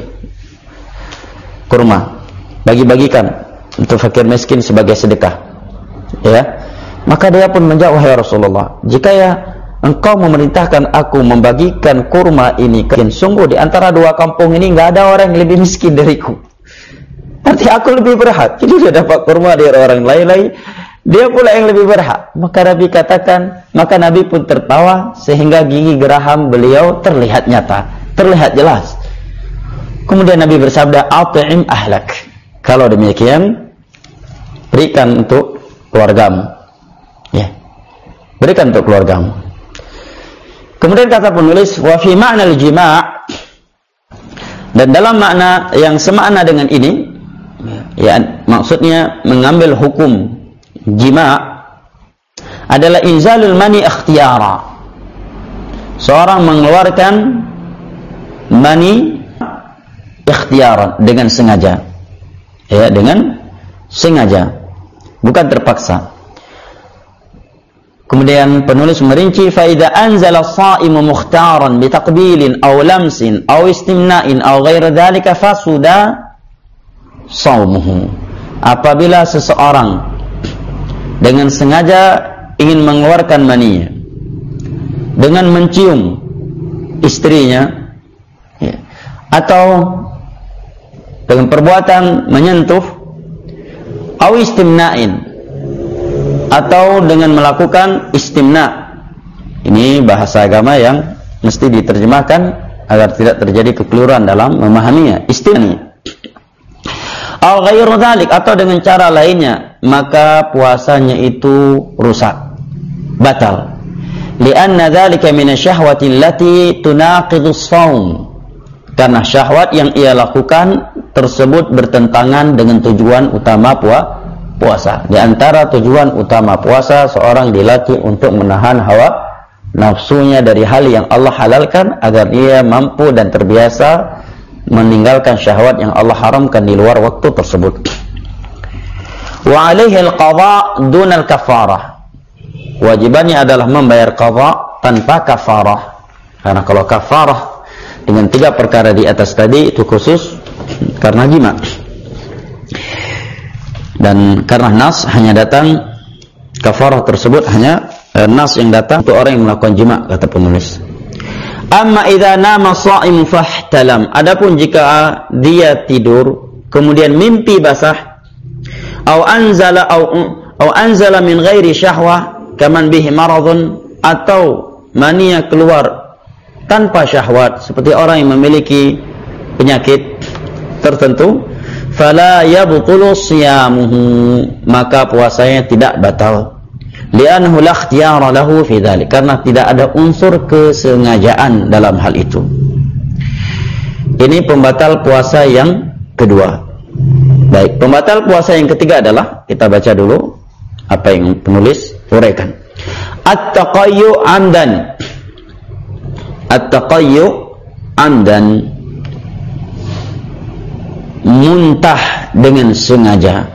kurma, bagi-bagikan untuk fakir miskin sebagai sedekah. Ya. Maka dia pun menjawab, wahai Rasulullah, jika ya engkau memerintahkan aku membagikan kurma ini, sungguh di antara dua kampung ini enggak ada orang yang lebih miskin dariku. Artinya aku lebih berhak. Jadi dia dapat kurma dari orang lain-lain, dia pula yang lebih berhak. Maka Nabi katakan, maka Nabi pun tertawa sehingga gigi geraham beliau terlihat nyata, terlihat jelas. Kemudian Nabi bersabda, "At'im ahlak." Kalau demikian, berikan untuk keluargamu. Ya. Berikan untuk keluargamu. Kemudian kata penulis, "Wa fi ma'na al-jima'." Dan dalam makna yang semakna dengan ini, ya, maksudnya mengambil hukum jima' adalah inzalul mani ikhtiyara. Seorang mengeluarkan mani ikhtiyaran, dengan sengaja. Ya, dengan sengaja, bukan terpaksa. Kemudian penulis merinci, fa idza anzala as-sha'imu mukhtaran bi taqbilin aw lamsin aw istimna'in aw ghairi dzalika fasuda shaumuhu. Apabila seseorang dengan sengaja ingin mengeluarkan maninya dengan mencium istrinya, ya, atau dengan perbuatan menyentuh, aw istimna'in, atau dengan melakukan istimna. Ini bahasa agama yang mesti diterjemahkan agar tidak terjadi kekeliruan dalam memahaminya. Istimna. Aw ghairu dzalik, atau dengan cara lainnya, maka puasanya itu rusak, batal. Lianna dzalika minasyahwati allati tunaqidu shaum. Karena syahwat yang ia lakukan tersebut bertentangan dengan tujuan utama puasa. Puasa. Di antara tujuan utama puasa, seorang dilatih untuk menahan hawa nafsunya dari hal yang Allah halalkan agar dia mampu dan terbiasa meninggalkan syahwat yang Allah haramkan di luar waktu tersebut. Wa alaihi al-qadha dun al-kafarah. Wajibannya adalah membayar qadha tanpa kafarah. Karena kalau kafarah dengan tiga perkara di atas tadi itu khusus karena jima. Dan karena nas hanya datang, kafarah tersebut hanya eh, nas yang datang untuk orang yang melakukan jima, kata penulis. Amma idza nama sha'im fahtalam. Adapun jika dia tidur kemudian mimpi basah, au anzala au au anzala min ghairi syahwah kaman bihi maradun, atau mania keluar tanpa syahwat seperti orang yang memiliki penyakit tertentu, fala yabtulu siyamuhu, maka puasanya tidak batal. Li'annahu la ikhtiyara lahu fi dzalik, karena tidak ada unsur kesengajaan dalam hal itu. Ini pembatal puasa yang kedua. Baik, pembatal puasa yang ketiga adalah, kita baca dulu apa yang penulis uraikan. At-taqayyu 'amdan. At-taqayyu 'amdan, muntah dengan sengaja.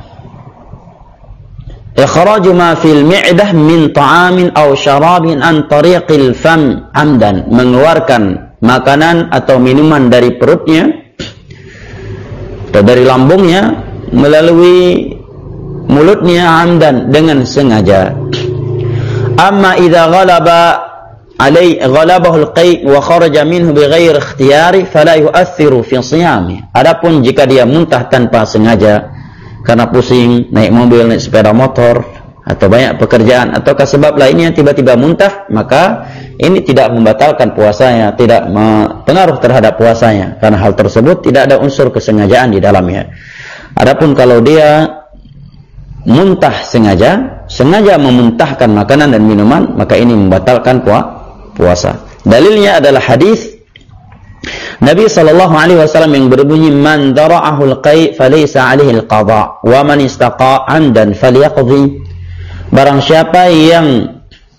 Ikhraju ma fil mi'dah min ta'amin aw syarabin an tariqil fam amdan, mengeluarkan makanan atau minuman dari perutnya atau dari lambungnya melalui mulutnya amdan, dengan sengaja. Amma idza ghalaba alai ghalabahu al-qai' wa kharaja minhu bighairi ikhtiyari fala yu'athiru fi shiyami. Adapun jika dia muntah tanpa sengaja karena pusing naik mobil, naik sepeda motor, atau banyak pekerjaan ataukah sebab lainnya tiba-tiba muntah, maka ini tidak membatalkan puasanya, tidak berpengaruh terhadap puasanya, karena hal tersebut tidak ada unsur kesengajaan di dalamnya. Adapun kalau dia muntah sengaja, sengaja memuntahkan makanan dan minuman, maka ini membatalkan puasa. puasa. Dalilnya adalah hadis Nabi sallallahu alaihi wasallam yang berbunyi, man dara'ahu al-qai' falaysa 'alaihi al-qada' wa man istaqa 'amdan falyaqdi. Barang siapa yang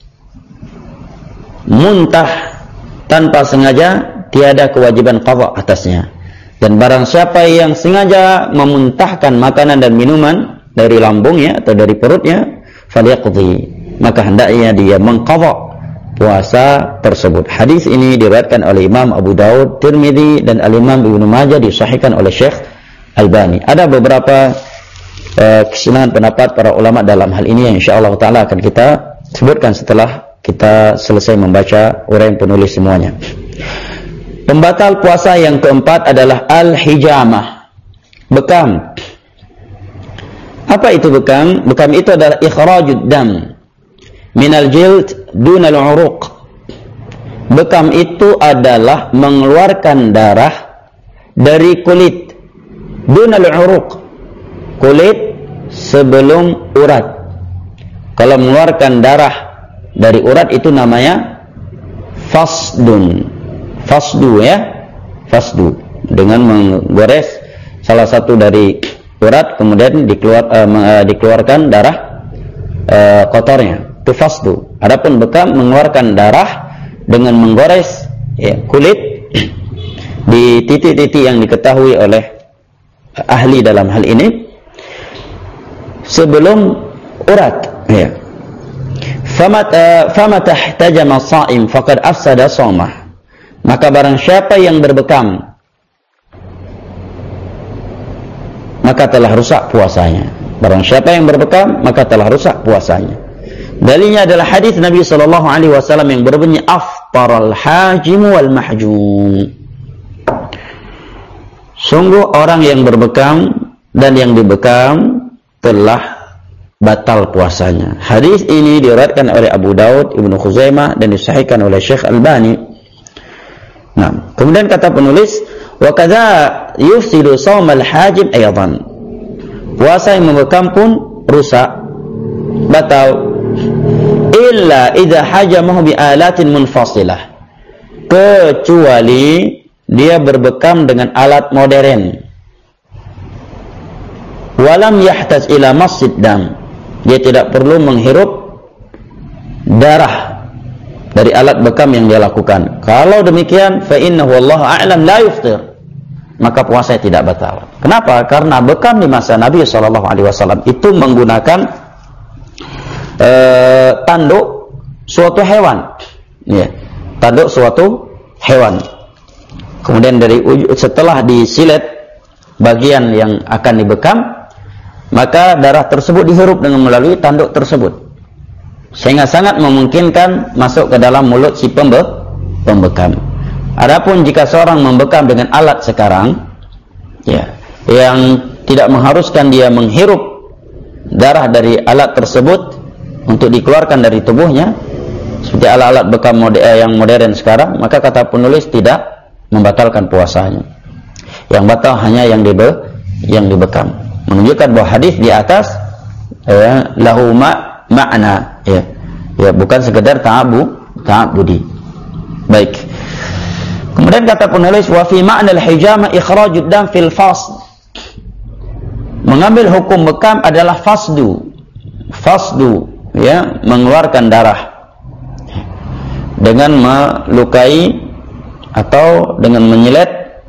muntah tanpa sengaja, tiada kewajiban qada atasnya. Dan barang siapa yang sengaja memuntahkan makanan dan minuman dari lambungnya atau dari perutnya, falyaqdi, maka hendaknya dia mengqada puasa tersebut. Hadis ini diriwayatkan oleh Imam Abu Daud, Tirmidzi, dan Al-Imam Ibnu Majah, disahihkan oleh Syekh Albani. Ada beberapa uh, keseluruhan pendapat para ulama dalam hal ini yang insyaallah taala akan kita sebutkan setelah kita selesai membaca uraian penulis semuanya. Pembatal puasa yang keempat adalah al-hijamah, bekam. Apa itu bekam? Bekam itu adalah ikhrajud dam minal jild dunal uruq. Bekam itu adalah mengeluarkan darah dari kulit dunal uruq, kulit sebelum urat. Kalau mengeluarkan darah dari urat itu namanya fasdun. Fasdu ya, fasdu, dengan menggores salah satu dari urat kemudian dikeluar, uh, dikeluarkan darah uh, kotornya, itu fasdu. Adapun bekam mengeluarkan darah dengan menggores ya, kulit di titik-titik yang diketahui oleh ahli dalam hal ini sebelum urat ya. Fama tahtajama as-sha'im faqad afsada shaumah. Maka barang siapa yang berbekam maka telah rusak puasanya. Barang siapa yang berbekam maka telah rusak puasanya. Dalilnya adalah hadis Nabi sallallahu alaihi wasallam yang berbunyi aftaral hajim wal mahjum. Sungguh orang yang berbekam dan yang dibekam telah batal puasanya. Hadis ini diriwayatkan oleh Abu Daud, Ibnu Khuzaimah dan disahihkan oleh Syekh Albani. Nah, kemudian kata penulis, wa kadza yufsidu shaumal hajim aydan. Puasa yang membekam pun rusak, batal. Illa idza hajamahu bi alatin munfasilah. Kecuali dia berbekam dengan alat modern. Walam yahtaj ila masjid dam. Dia tidak perlu menghirup darah dari alat bekam yang dia lakukan. Kalau demikian, fa innahu wallahu a'lam la yuftir. Maka puasa tidak batal. Kenapa? Karena bekam di masa Nabi sallallahu alaihi wasallam itu menggunakan uh, tanduk suatu hewan. Ya, tanduk suatu hewan. Kemudian dari setelah disilet bagian yang akan dibekam, maka darah tersebut dihirup dengan melalui tanduk tersebut, sehingga sangat memungkinkan masuk ke dalam mulut si pembe pembekam. Adapun jika seorang membekam dengan alat sekarang, ya, yang tidak mengharuskan dia menghirup darah dari alat tersebut untuk dikeluarkan dari tubuhnya, seperti alat-alat bekam moder yang modern sekarang, maka kata penulis tidak membatalkan puasanya. Yang batal hanya yang dibe yang dibekam. Menunjukkan bahwa hadis di atas ya, lahu ma makna ya. Ya, bukan sekedar ta'abu ta'abudi. Baik. Kemudian kata penulis wa fi ma'na al-hijama ikhrajud dam fil fasd. Mengambil hukum bekam adalah fasdu. Fasdu ya, mengeluarkan darah dengan melukai atau dengan menyilet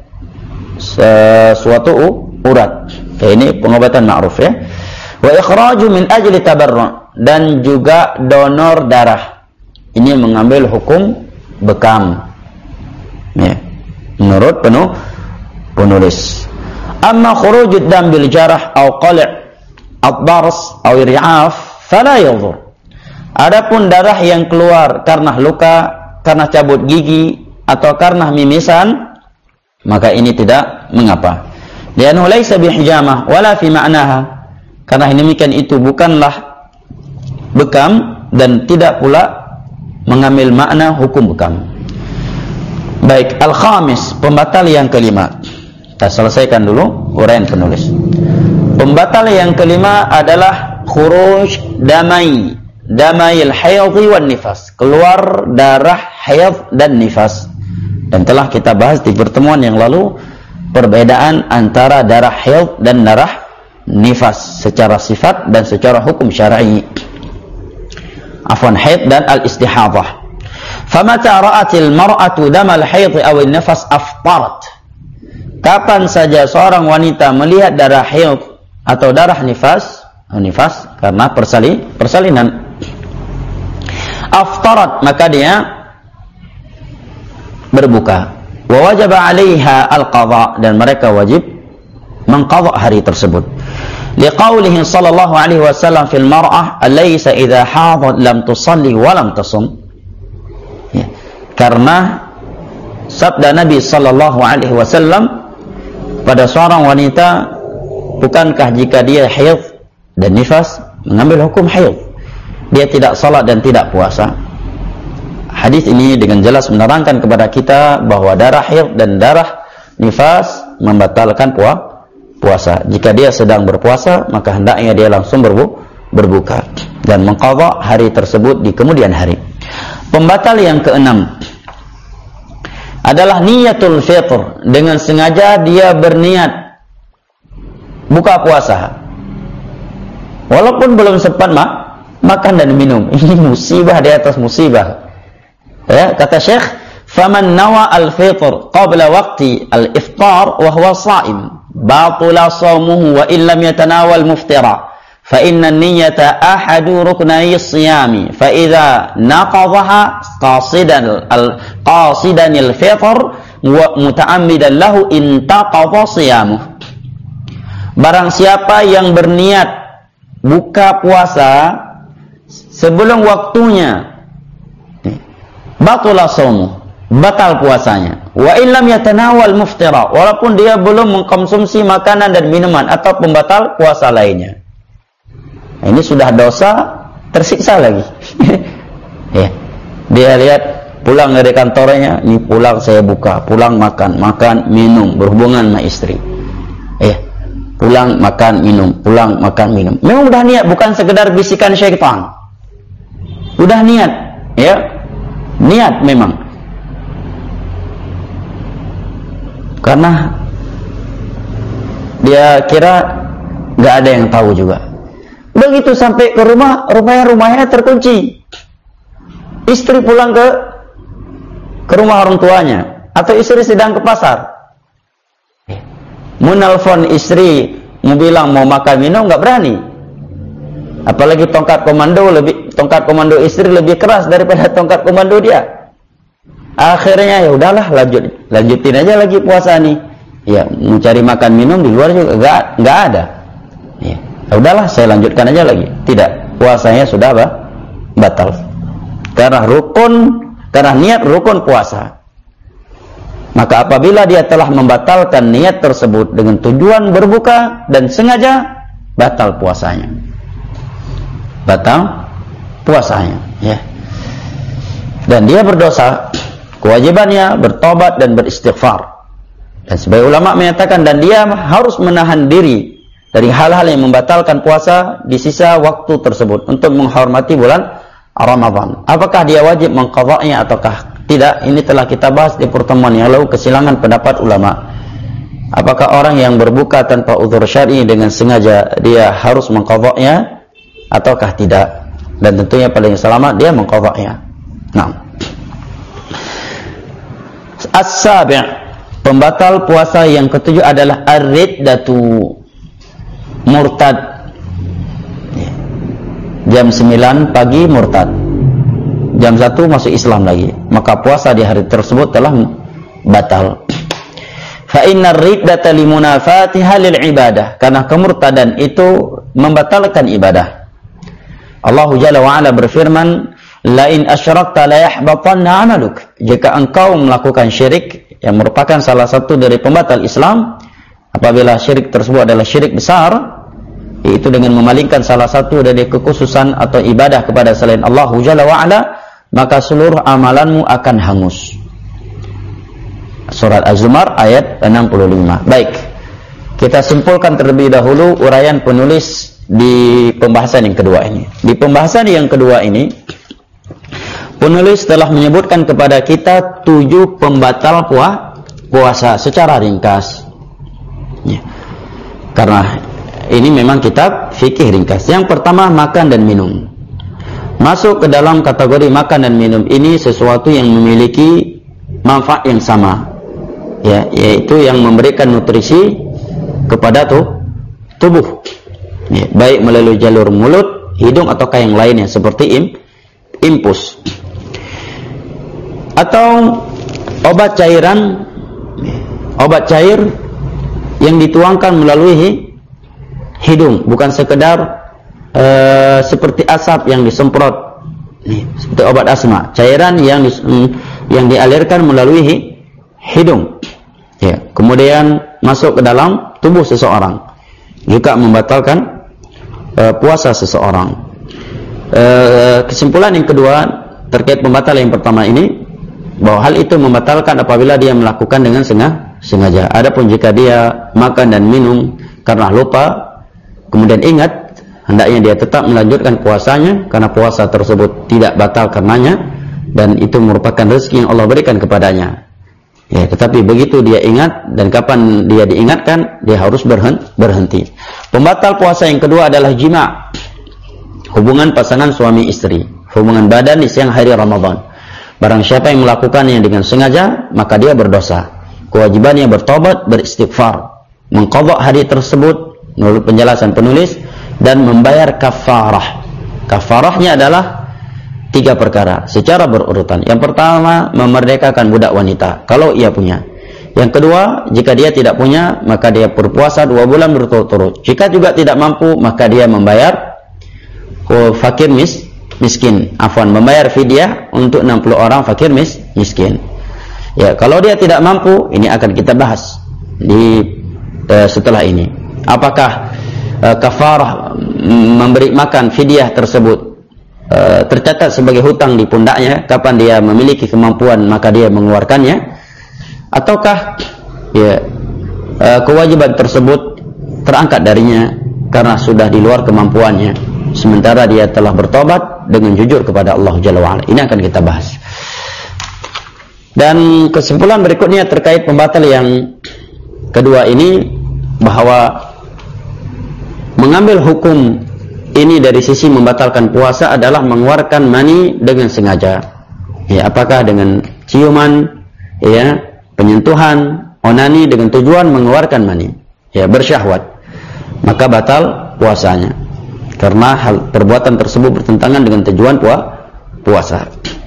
sesuatu urat. Ya, ini pengobatan ma'ruf ya. Wa ikhraju min ajli tabarru', dan juga donor darah. Ini mengambil hukum bekam. Ya. Menurut penuh penulis. Amma khurujud dam bil jarah aw qal' ad-dars aw ri'af fala yadhur. Adapun darah yang keluar karena luka, karena cabut gigi atau karena mimisan, maka ini tidak mengapa. Li'annahu laysa bihijamah wala fi ma'naha. Karena demikian itu bukanlah bekam dan tidak pula mengambil makna hukum bekam. Baik, al-khamis, pembatal yang kelima. Kita selesaikan dulu uraian penulis. Pembatal yang kelima adalah khuruj damai, damayil haidhi wan nifas, keluar darah haid dan nifas. Dan telah kita bahas di pertemuan yang lalu perbedaan antara darah haid dan darah nifas secara sifat dan secara hukum syar'i. Afwan, haid dan al-istihadhah. Famata ra'atil mar'atu damal haid aw an-nifas aftarat. Kapan saja seorang wanita melihat darah haid atau darah nifas, nifas karena persali, persalinan, aftarat, maka dia berbuka. Wa wajaba 'alaiha al-qadha, dan mereka wajib mengqadha hari tersebut. Liqaulihi sallallahu alaihi wasallam fil mar'ah alaysa idza hadat lam tusalli wa lam tasum. Ya. Karena sabda Nabi sallallahu alaihi wasallam pada seorang wanita, bukankah jika dia haid dan nifas mengambil hukum haid. Dia tidak salat dan tidak puasa. Hadis ini dengan jelas menerangkan kepada kita bahwa darah haid dan darah nifas membatalkan puasa. Jika dia sedang berpuasa, maka hendaknya dia langsung berbu berbuka dan mengqadha hari tersebut di kemudian hari. Pembatal yang keenam adalah niyatul fitr, dengan sengaja dia berniat buka puasa walaupun belum sempat ma makan dan minum. Ini musibah di atas musibah. Ya, kata Syekh, faman nawa al-fitr qabla waqti al-iftar wa huwa sha'im batala shaumuhu wa illam yatanawal muftira fa inna an-niyyata ahadu ruknai as-siyami fa idza naqadhaha qasidan al-qasidan al-fitr wa muta'ammidan lahu intaqadha siyamuh. Barang siapa yang berniat buka puasa sebelum waktunya, batala shaumuh, batal puasanya. Wa illam yatanawal muftira, walaupun dia belum mengkonsumsi makanan dan minuman atau pembatal puasa lainnya. Ini sudah dosa, tersiksa lagi. Ya. Dia lihat pulang dari kantornya, ini pulang saya buka, pulang makan, makan, minum, berhubungan sama istri. Ya. Pulang makan, minum, pulang makan, minum. Memang udah niat, bukan sekedar bisikan syaitan. Udah niat, ya. Niat memang. Karena dia kira nggak ada yang tahu juga. Begitu sampai ke rumah, rumahnya rumahnya terkunci. Istri pulang ke ke rumah orang tuanya, atau istri sedang ke pasar. Mau nelfon istri, mau bilang mau makan minum nggak berani. Apalagi tongkat komando lebih tongkat komando istri lebih keras daripada tongkat komando dia. Akhirnya ya udahlah, lanjut lanjutin aja lagi puasa nih. Ya, mau cari makan minum di luar juga nggak nggak ada. Ya. Ya udahlah, saya lanjutkan aja lagi. Tidak, puasanya sudah apa? Batal. Karena rukun, karena niat rukun puasa. Maka apabila dia telah membatalkan niat tersebut dengan tujuan berbuka dan sengaja, batal puasanya. Batal puasanya, ya. Dan dia berdosa. Kewajibannya bertobat dan beristighfar. Dan sebagai ulama menyatakan, dan dia harus menahan diri dari hal-hal yang membatalkan puasa di sisa waktu tersebut untuk menghormati bulan Ramadan. Apakah dia wajib mengqadha'nya ataukah tidak? Ini telah kita bahas di pertemuan yang lalu, kesilangan pendapat ulama. Apakah orang yang berbuka tanpa uzur syar'i dengan sengaja dia harus mengqadha'nya ataukah tidak? Dan tentunya paling selamat dia mengqadha'nya. Nah, as-sabi', pembatal puasa yang ketujuh adalah ar-riddatu, murtad. Jam sembilan pagi murtad, jam satu masuk Islam lagi, maka puasa di hari tersebut telah batal. Fa innar riddata limunafatiha lil ibadah, karena kemurtadan itu membatalkan ibadah. Allah Jalla wa Ala berfirman, la in asyrakta la yahbatanna 'amaluk, jika engkau melakukan syirik yang merupakan salah satu dari pembatal Islam, apabila syirik tersebut adalah syirik besar, yaitu dengan memalingkan salah satu dari kekhususan atau ibadah kepada selain Allah Jalla wa Ala, maka seluruh amalanmu akan hangus. Surat Az-Zumar ayat enam puluh lima. Baik, kita simpulkan terlebih dahulu uraian penulis di pembahasan yang kedua ini. Di pembahasan yang kedua ini, penulis telah menyebutkan kepada kita tujuh pembatal puasa secara ringkas. Ya. Karena ini memang kitab fikih ringkas. Yang pertama, makan dan minum. Masuk ke dalam kategori makan dan minum ini sesuatu yang memiliki manfaat yang sama, ya, yaitu yang memberikan nutrisi kepada tuh, tubuh, ya, baik melalui jalur mulut, hidung, ataukah yang lainnya seperti im, impus atau obat cairan, obat cair yang dituangkan melalui hidung, bukan sekedar uh, seperti asap yang disemprot, nih, seperti obat asma, cairan yang dis, yang dialirkan melalui hidung, ya, kemudian masuk ke dalam tubuh seseorang, juga membatalkan uh, puasa seseorang. Uh, kesimpulan yang kedua terkait pembatal yang pertama ini, bahwa hal itu membatalkan apabila dia melakukan dengan sengaja. Adapun jika dia makan dan minum karena lupa, kemudian ingat, hendaknya dia tetap melanjutkan puasanya, karena puasa tersebut tidak batal karenanya, dan itu merupakan rezeki yang Allah berikan kepadanya. Ya, tetapi begitu dia ingat, dan kapan dia diingatkan, dia harus berhenti. Pembatal puasa yang kedua adalah jima', hubungan pasangan suami istri, hubungan badan di siang hari Ramadan. Barang siapa yang melakukannya dengan sengaja, maka dia berdosa. Kewajibannya bertobat, beristighfar, mengqadha hari tersebut menurut penjelasan penulis, dan membayar kafarah. Kafarahnya adalah tiga perkara secara berurutan. Yang pertama, memerdekakan budak wanita kalau ia punya. Yang kedua, jika dia tidak punya, maka dia berpuasa dua bulan berturut-turut. Jika juga tidak mampu, maka dia membayar oh, fakir mis, miskin. Afwan, membayar fidyah untuk enam puluh orang fakir mis, miskin. Ya, kalau dia tidak mampu, ini akan kita bahas di uh, setelah ini. Apakah uh, kafarah memberi makan fidyah tersebut uh, tercatat sebagai hutang di pundaknya, kapan dia memiliki kemampuan maka dia mengeluarkannya, ataukah ya uh, kewajiban tersebut terangkat darinya karena sudah di luar kemampuannya, sementara dia telah bertobat dengan jujur kepada Allah Jalla wa'ala. Ini akan kita bahas. Dan kesimpulan berikutnya terkait pembatal yang kedua ini, bahwa mengambil hukum ini dari sisi membatalkan puasa adalah mengeluarkan mani dengan sengaja. Ya, apakah dengan ciuman, ya, penyentuhan, onani dengan tujuan mengeluarkan mani, ya, bersyahwat, maka batal puasanya. Karena hal perbuatan tersebut bertentangan dengan tujuan puasa.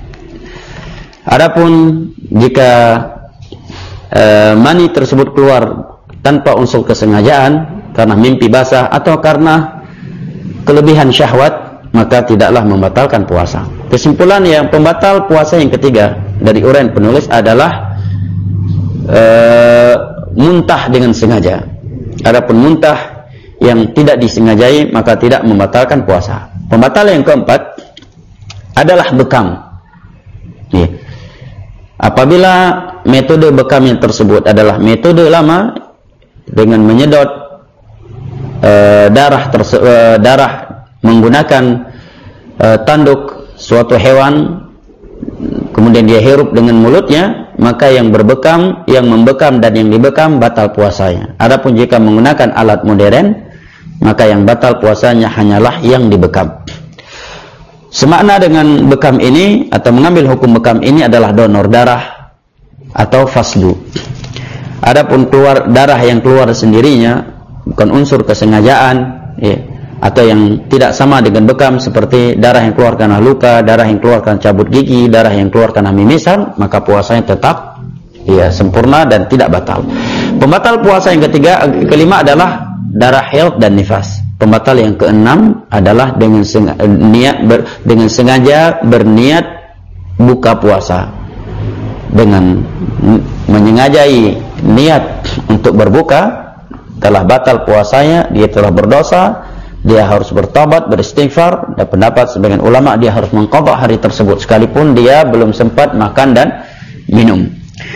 Adapun jika e, mani tersebut keluar tanpa unsur kesengajaan, karena mimpi basah atau karena kelebihan syahwat, maka tidaklah membatalkan puasa. Kesimpulan yang pembatal puasa yang ketiga dari uraian penulis adalah e, muntah dengan sengaja. Adapun muntah yang tidak disengajai, maka tidak membatalkan puasa. Pembatal yang keempat adalah bekam. Ya. Apabila metode bekam yang tersebut adalah metode lama dengan menyedot e, darah terse, e, darah menggunakan e, tanduk suatu hewan, kemudian dia hirup dengan mulutnya, maka yang berbekam, yang membekam dan yang dibekam batal puasanya. Adapun jika menggunakan alat modern, maka yang batal puasanya hanyalah yang dibekam. Semakna dengan bekam ini atau mengambil hukum bekam ini adalah donor darah atau fasdu. Adapun keluar darah yang keluar sendirinya bukan unsur kesengajaan, ya, atau yang tidak sama dengan bekam seperti darah yang keluar karena luka, darah yang keluar karena cabut gigi, darah yang keluar karena mimisan, maka puasanya tetap ya sempurna dan tidak batal. Pembatal puasa yang ketiga, kelima adalah darah haid dan nifas. Pembatal yang keenam adalah dengan sengaja, niat ber, dengan sengaja berniat buka puasa, dengan menyengajai niat untuk berbuka, telah batal puasanya, dia telah berdosa, dia harus bertobat, beristighfar. Dan pendapat sebagian ulama, dia harus mengqadha hari tersebut sekalipun dia belum sempat makan dan minum.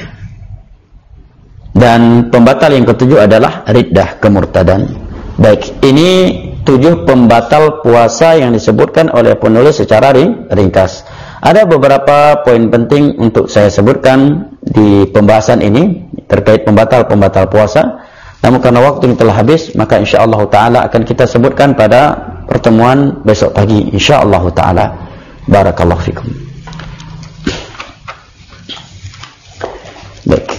Dan pembatal yang ketujuh adalah riddah, kemurtadan. Baik, ini tujuh pembatal puasa yang disebutkan oleh penulis secara ringkas. Ada beberapa poin penting untuk saya sebutkan di pembahasan ini terkait pembatal-pembatal puasa. Namun karena waktu ini telah habis, maka insyaallah ta'ala akan kita sebutkan pada pertemuan besok pagi insyaallah ta'ala. Barakallahu fikum. Baik.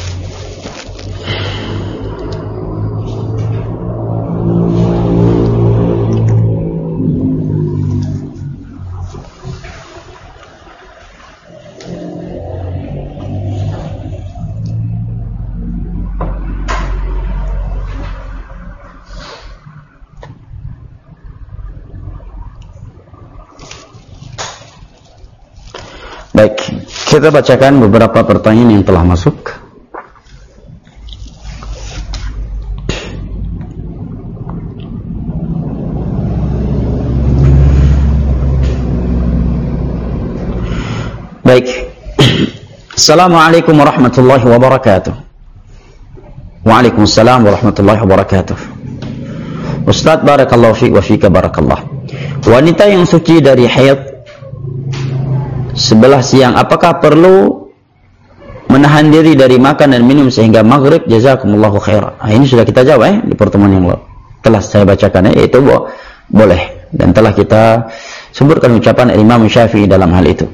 Baik, kita bacakan beberapa pertanyaan yang telah masuk. Baik. Assalamualaikum warahmatullahi wabarakatuh. Waalaikumsalam warahmatullahi wabarakatuh. Ustaz, barakallahu fiik wa fika barakallah. Wanita yang suci dari haid sebelah siang, apakah perlu menahan diri dari makan dan minum sehingga maghrib? Jazakumullahu khairan. Nah, ini sudah kita jawab eh, di pertemuan yang lalu. Telah saya bacakan eh, itu bo boleh, dan telah kita sebutkan ucapan Imam Syafi'i dalam hal itu.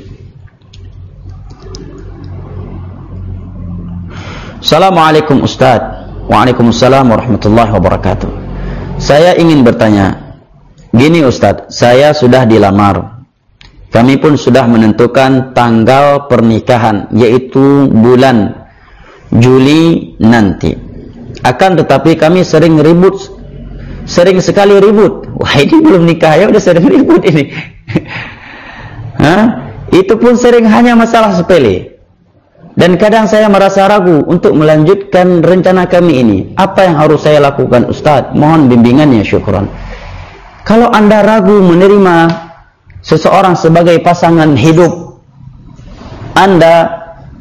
Assalamualaikum Ustaz. Waalaikumsalam warahmatullahi wabarakatuh. Saya ingin bertanya, gini Ustaz, saya sudah dilamar. Kami pun sudah menentukan tanggal pernikahan, yaitu bulan Juli nanti. Akan tetapi kami sering ribut, sering sekali ribut. Wah, ini belum nikah ya udah sering ribut ini. Hah? Itu pun sering hanya masalah sepele. Dan kadang saya merasa ragu untuk melanjutkan rencana kami ini. Apa yang harus saya lakukan Ustaz? Mohon bimbingannya, syukran. Kalau Anda ragu menerima seseorang sebagai pasangan hidup Anda,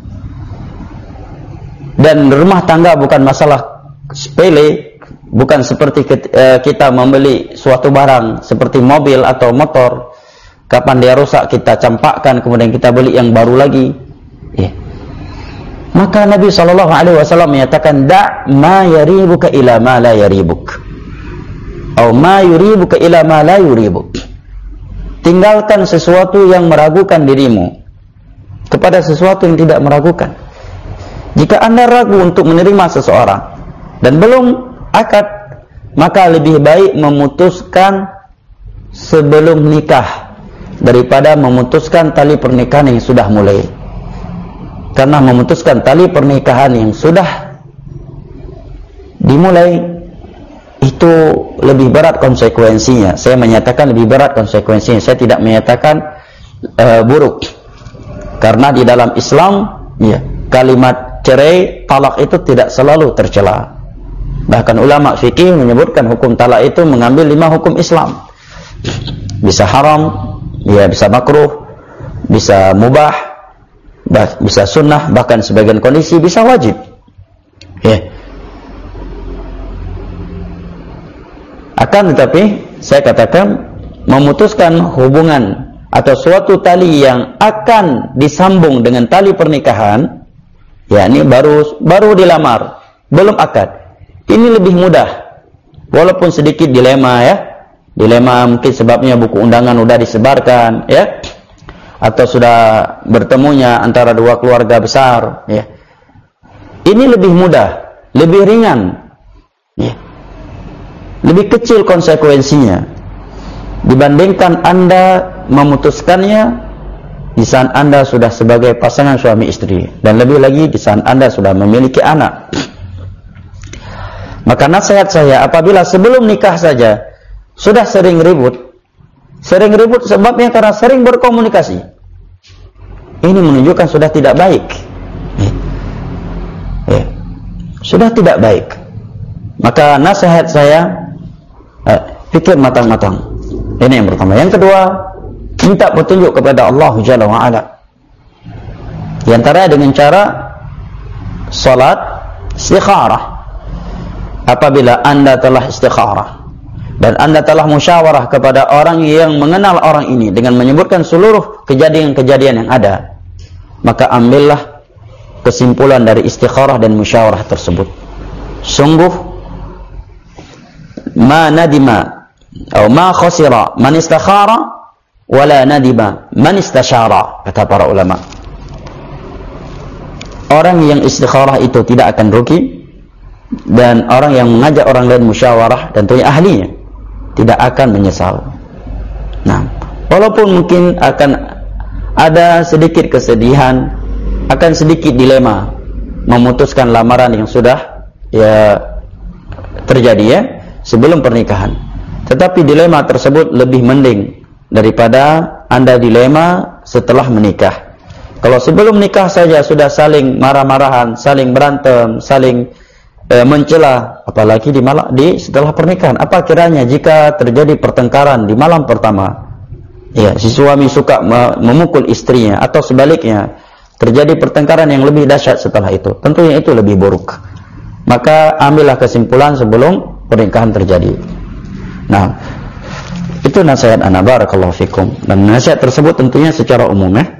dan rumah tangga bukan masalah sepele, bukan seperti kita membeli suatu barang seperti mobil atau motor, kapan dia rusak kita campakkan kemudian kita beli yang baru lagi ya. Maka Nabi shallallahu alaihi wasallam menyatakan, da' ma yaribuka ila ma la yaribuk, atau ma yuribuka ila ma la yuribuk. Tinggalkan sesuatu yang meragukan dirimu kepada sesuatu yang tidak meragukan. Jika Anda ragu untuk menerima seseorang dan belum akad, maka lebih baik memutuskan sebelum nikah daripada memutuskan tali pernikahan yang sudah mulai. Karena memutuskan tali pernikahan yang sudah dimulai itu lebih berat konsekuensinya. Saya menyatakan lebih berat konsekuensinya. Saya tidak menyatakan uh, buruk. Karena di dalam Islam ya, kalimat cerai, talak itu tidak selalu tercela. Bahkan ulama fikih menyebutkan hukum talak itu mengambil lima hukum Islam. Bisa haram, ya bisa makruh, bisa mubah, bisa sunnah, bahkan sebagian kondisi bisa wajib. Ya. Akan tetapi saya katakan memutuskan hubungan atau suatu tali yang akan disambung dengan tali pernikahan, yakni baru baru dilamar, belum akad. Ini lebih mudah. Walaupun sedikit dilema ya. Dilema mungkin sebabnya buku undangan sudah disebarkan ya. Atau sudah bertemunya antara dua keluarga besar ya. Ini lebih mudah, lebih ringan ya. Lebih kecil konsekuensinya dibandingkan Anda memutuskannya di saat Anda sudah sebagai pasangan suami istri, dan lebih lagi di saat Anda sudah memiliki anak. Maka nasihat saya, apabila sebelum nikah saja sudah sering ribut, sering ribut sebabnya karena sering berkomunikasi, ini menunjukkan sudah tidak baik ya. Ya. Sudah tidak baik. Maka nasihat saya, eh, pikir matang-matang. Ini yang pertama. Yang kedua, minta petunjuk kepada Allah Jalla wa'ala. Di antaranya dengan cara salat istikharah. Apabila Anda telah istikharah dan Anda telah musyawarah kepada orang yang mengenal orang ini dengan menyebutkan seluruh kejadian-kejadian yang ada, maka ambillah kesimpulan dari istikharah dan musyawarah tersebut. Sungguh ma nadima atau ma khasira man istakhara wala nadima man istasyara, kata para ulama. Orang yang istikharah itu tidak akan rugi, dan orang yang mengajak orang lain musyawarah dan tentunya ahlinya tidak akan menyesal. Nah, walaupun mungkin akan ada sedikit kesedihan, akan sedikit dilema memutuskan lamaran yang sudah ya terjadi ya sebelum pernikahan. Tetapi dilema tersebut lebih mending daripada Anda dilema setelah menikah. Kalau sebelum nikah saja sudah saling marah-marahan, saling berantem, saling e, mencela, apalagi di malam di setelah pernikahan. Apa kiranya jika terjadi pertengkaran di malam pertama? Ya, si suami suka memukul istrinya atau sebaliknya, terjadi pertengkaran yang lebih dahsyat setelah itu. Tentunya itu lebih buruk. Maka ambillah kesimpulan sebelum pernikahan terjadi. Nah, itu nasihat ana, barakallahu fikum. Dan nasihat tersebut tentunya secara umum ya.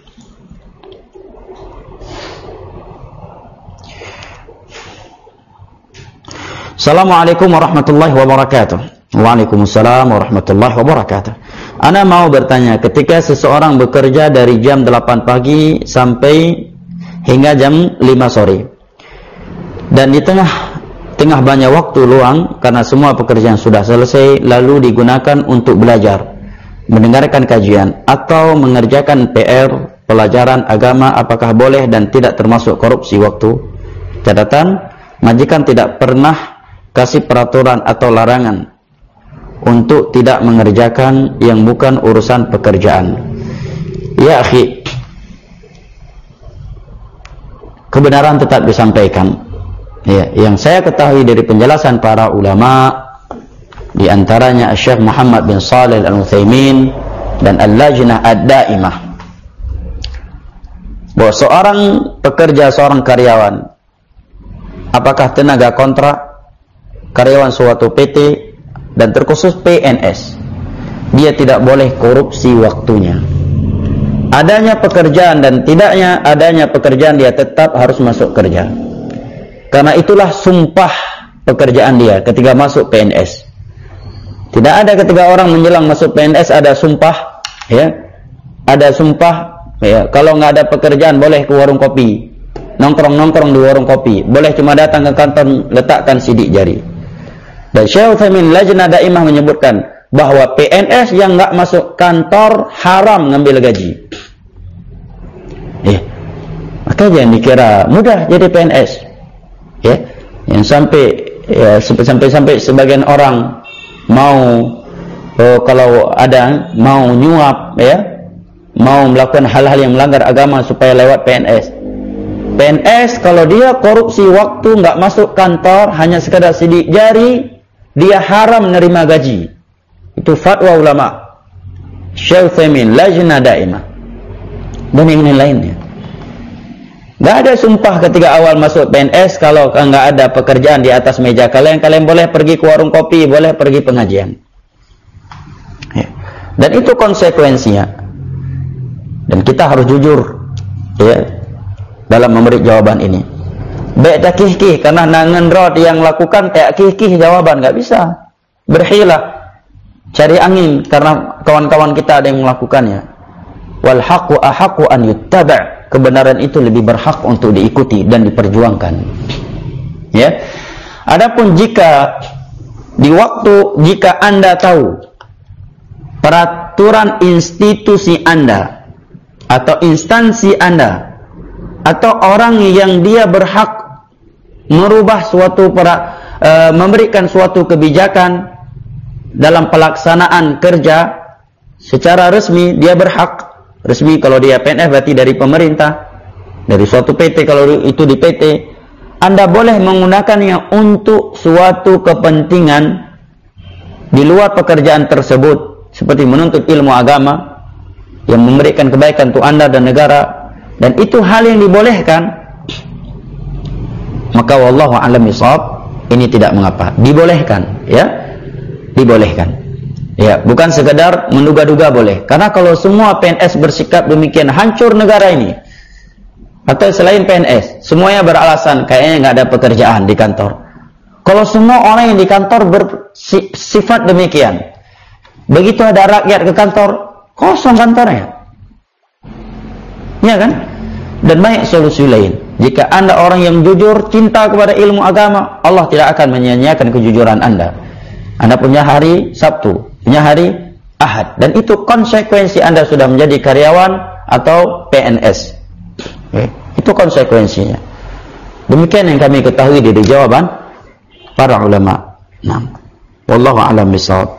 Assalamualaikum warahmatullahi wabarakatuh. Waalaikumsalam warahmatullahi wabarakatuh. Ana mau bertanya, ketika seseorang bekerja dari jam delapan pagi sampai hingga jam lima sore, dan di tengah tengah banyak waktu luang karena semua pekerjaan sudah selesai, lalu digunakan untuk belajar, mendengarkan kajian atau mengerjakan P R pelajaran agama, apakah boleh dan tidak termasuk korupsi waktu? Catatan, majikan tidak pernah kasih peraturan atau larangan untuk tidak mengerjakan yang bukan urusan pekerjaan. Ya akhi, kebenaran tetap disampaikan. Ya, yang saya ketahui dari penjelasan para ulama, di antaranya Syekh Muhammad bin Shalih Al-Utsaimin dan Al-Lajnah Ad-Daimah, bahwa seorang pekerja, seorang karyawan, apakah tenaga kontrak, karyawan suatu P T, dan terkhusus P N S, dia tidak boleh korupsi waktunya. Adanya pekerjaan dan tidaknya adanya pekerjaan, dia tetap harus masuk kerja. Karena itulah sumpah pekerjaan dia ketika masuk P N S. Tidak ada ketika orang menjelang masuk P N S ada sumpah, ya, ada sumpah, ya, kalau nggak ada pekerjaan boleh ke warung kopi, nongkrong-nongkrong di warung kopi, boleh cuma datang ke kantor letakkan sidik jari. Dan Syekh Utsaimin Lajnah Daimah menyebutkan bahwa P N S yang nggak masuk kantor haram ngambil gaji. Eh, maka jangan dikira mudah jadi P N S. Ya, yang sampai ya, sampai sampai sebagian orang mau oh, kalau ada mau nyuap, ya, mau melakukan hal-hal yang melanggar agama supaya lewat P N S. P N S kalau dia korupsi waktu, nggak masuk kantor, hanya sekedar sidik jari, dia haram menerima gaji. Itu fatwa ulama Syekh Utsaimin Lajnah Daimah dan yang lainnya. Nggak ada sumpah ketika awal masuk P N S kalau nggak ada pekerjaan di atas meja kalian, kalian boleh pergi ke warung kopi, boleh pergi pengajian. Ya. Dan itu konsekuensinya. Dan kita harus jujur, ya, dalam memberi jawaban ini. Baik tak kih-kih, karena nangan rod yang lakukan kayak kih-kih jawaban, nggak bisa. Berhilah, cari angin, karena kawan-kawan kita ada yang melakukannya. Wal haqqu ahaqqu an yuttaba'. Kebenaran itu lebih berhak untuk diikuti dan diperjuangkan. Ya. Adapun jika di waktu jika Anda tahu peraturan institusi Anda atau instansi Anda atau orang yang dia berhak merubah suatu para, e, memberikan suatu kebijakan dalam pelaksanaan kerja secara resmi, dia berhak resmi. Kalau dia P N S berarti dari pemerintah, dari suatu P T, kalau itu di P T, Anda boleh menggunakannya untuk suatu kepentingan di luar pekerjaan tersebut, seperti menuntut ilmu agama yang memberikan kebaikan untuk Anda dan negara, dan itu hal yang dibolehkan. Maka wallahu a'lam bishawab, ini tidak mengapa, dibolehkan, ya, dibolehkan, ya, bukan sekedar menduga-duga boleh. Karena kalau semua P N S bersikap demikian, hancur negara ini. Atau selain P N S, semuanya beralasan kayaknya nggak ada pekerjaan di kantor. Kalau semua orang yang di kantor bersifat demikian, begitu ada rakyat ke kantor, kosong kantornya, ya kan? Dan banyak solusi lain. Jika Anda orang yang jujur, cinta kepada ilmu agama, Allah tidak akan menyia-nyiakan kejujuran Anda. Anda punya hari Sabtu, punya hari Ahad, dan itu konsekuensi Anda sudah menjadi karyawan atau P N S. Okay. Itu konsekuensinya. Demikian yang kami ketahui dari jawaban para ulama. Nah, wallahu a'lam bishawab.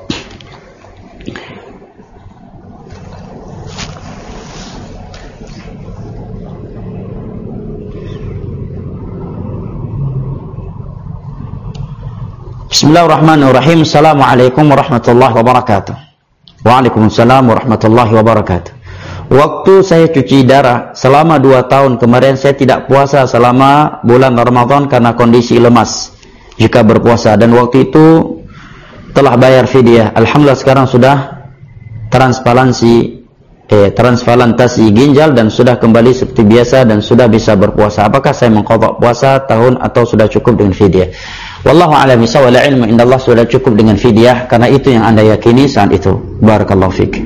Bismillahirrahmanirrahim. Assalamualaikum warahmatullahi wabarakatuh. Waalaikumsalam warahmatullahi wabarakatuh. Waktu saya cuci darah selama dua tahun kemarin, saya tidak puasa selama bulan Ramadan karena kondisi lemas jika berpuasa, dan waktu itu telah bayar fidyah. Alhamdulillah sekarang sudah transplantasi eh, transplantasi ginjal dan sudah kembali seperti biasa dan sudah bisa berpuasa. Apakah saya mengqadha puasa tahun atau sudah cukup dengan fidyah? Wallahu a'lam bishawab. La ilmu indallah, sudah cukup dengan fidyah karena itu yang Anda yakini saat itu. Barakallahu fik.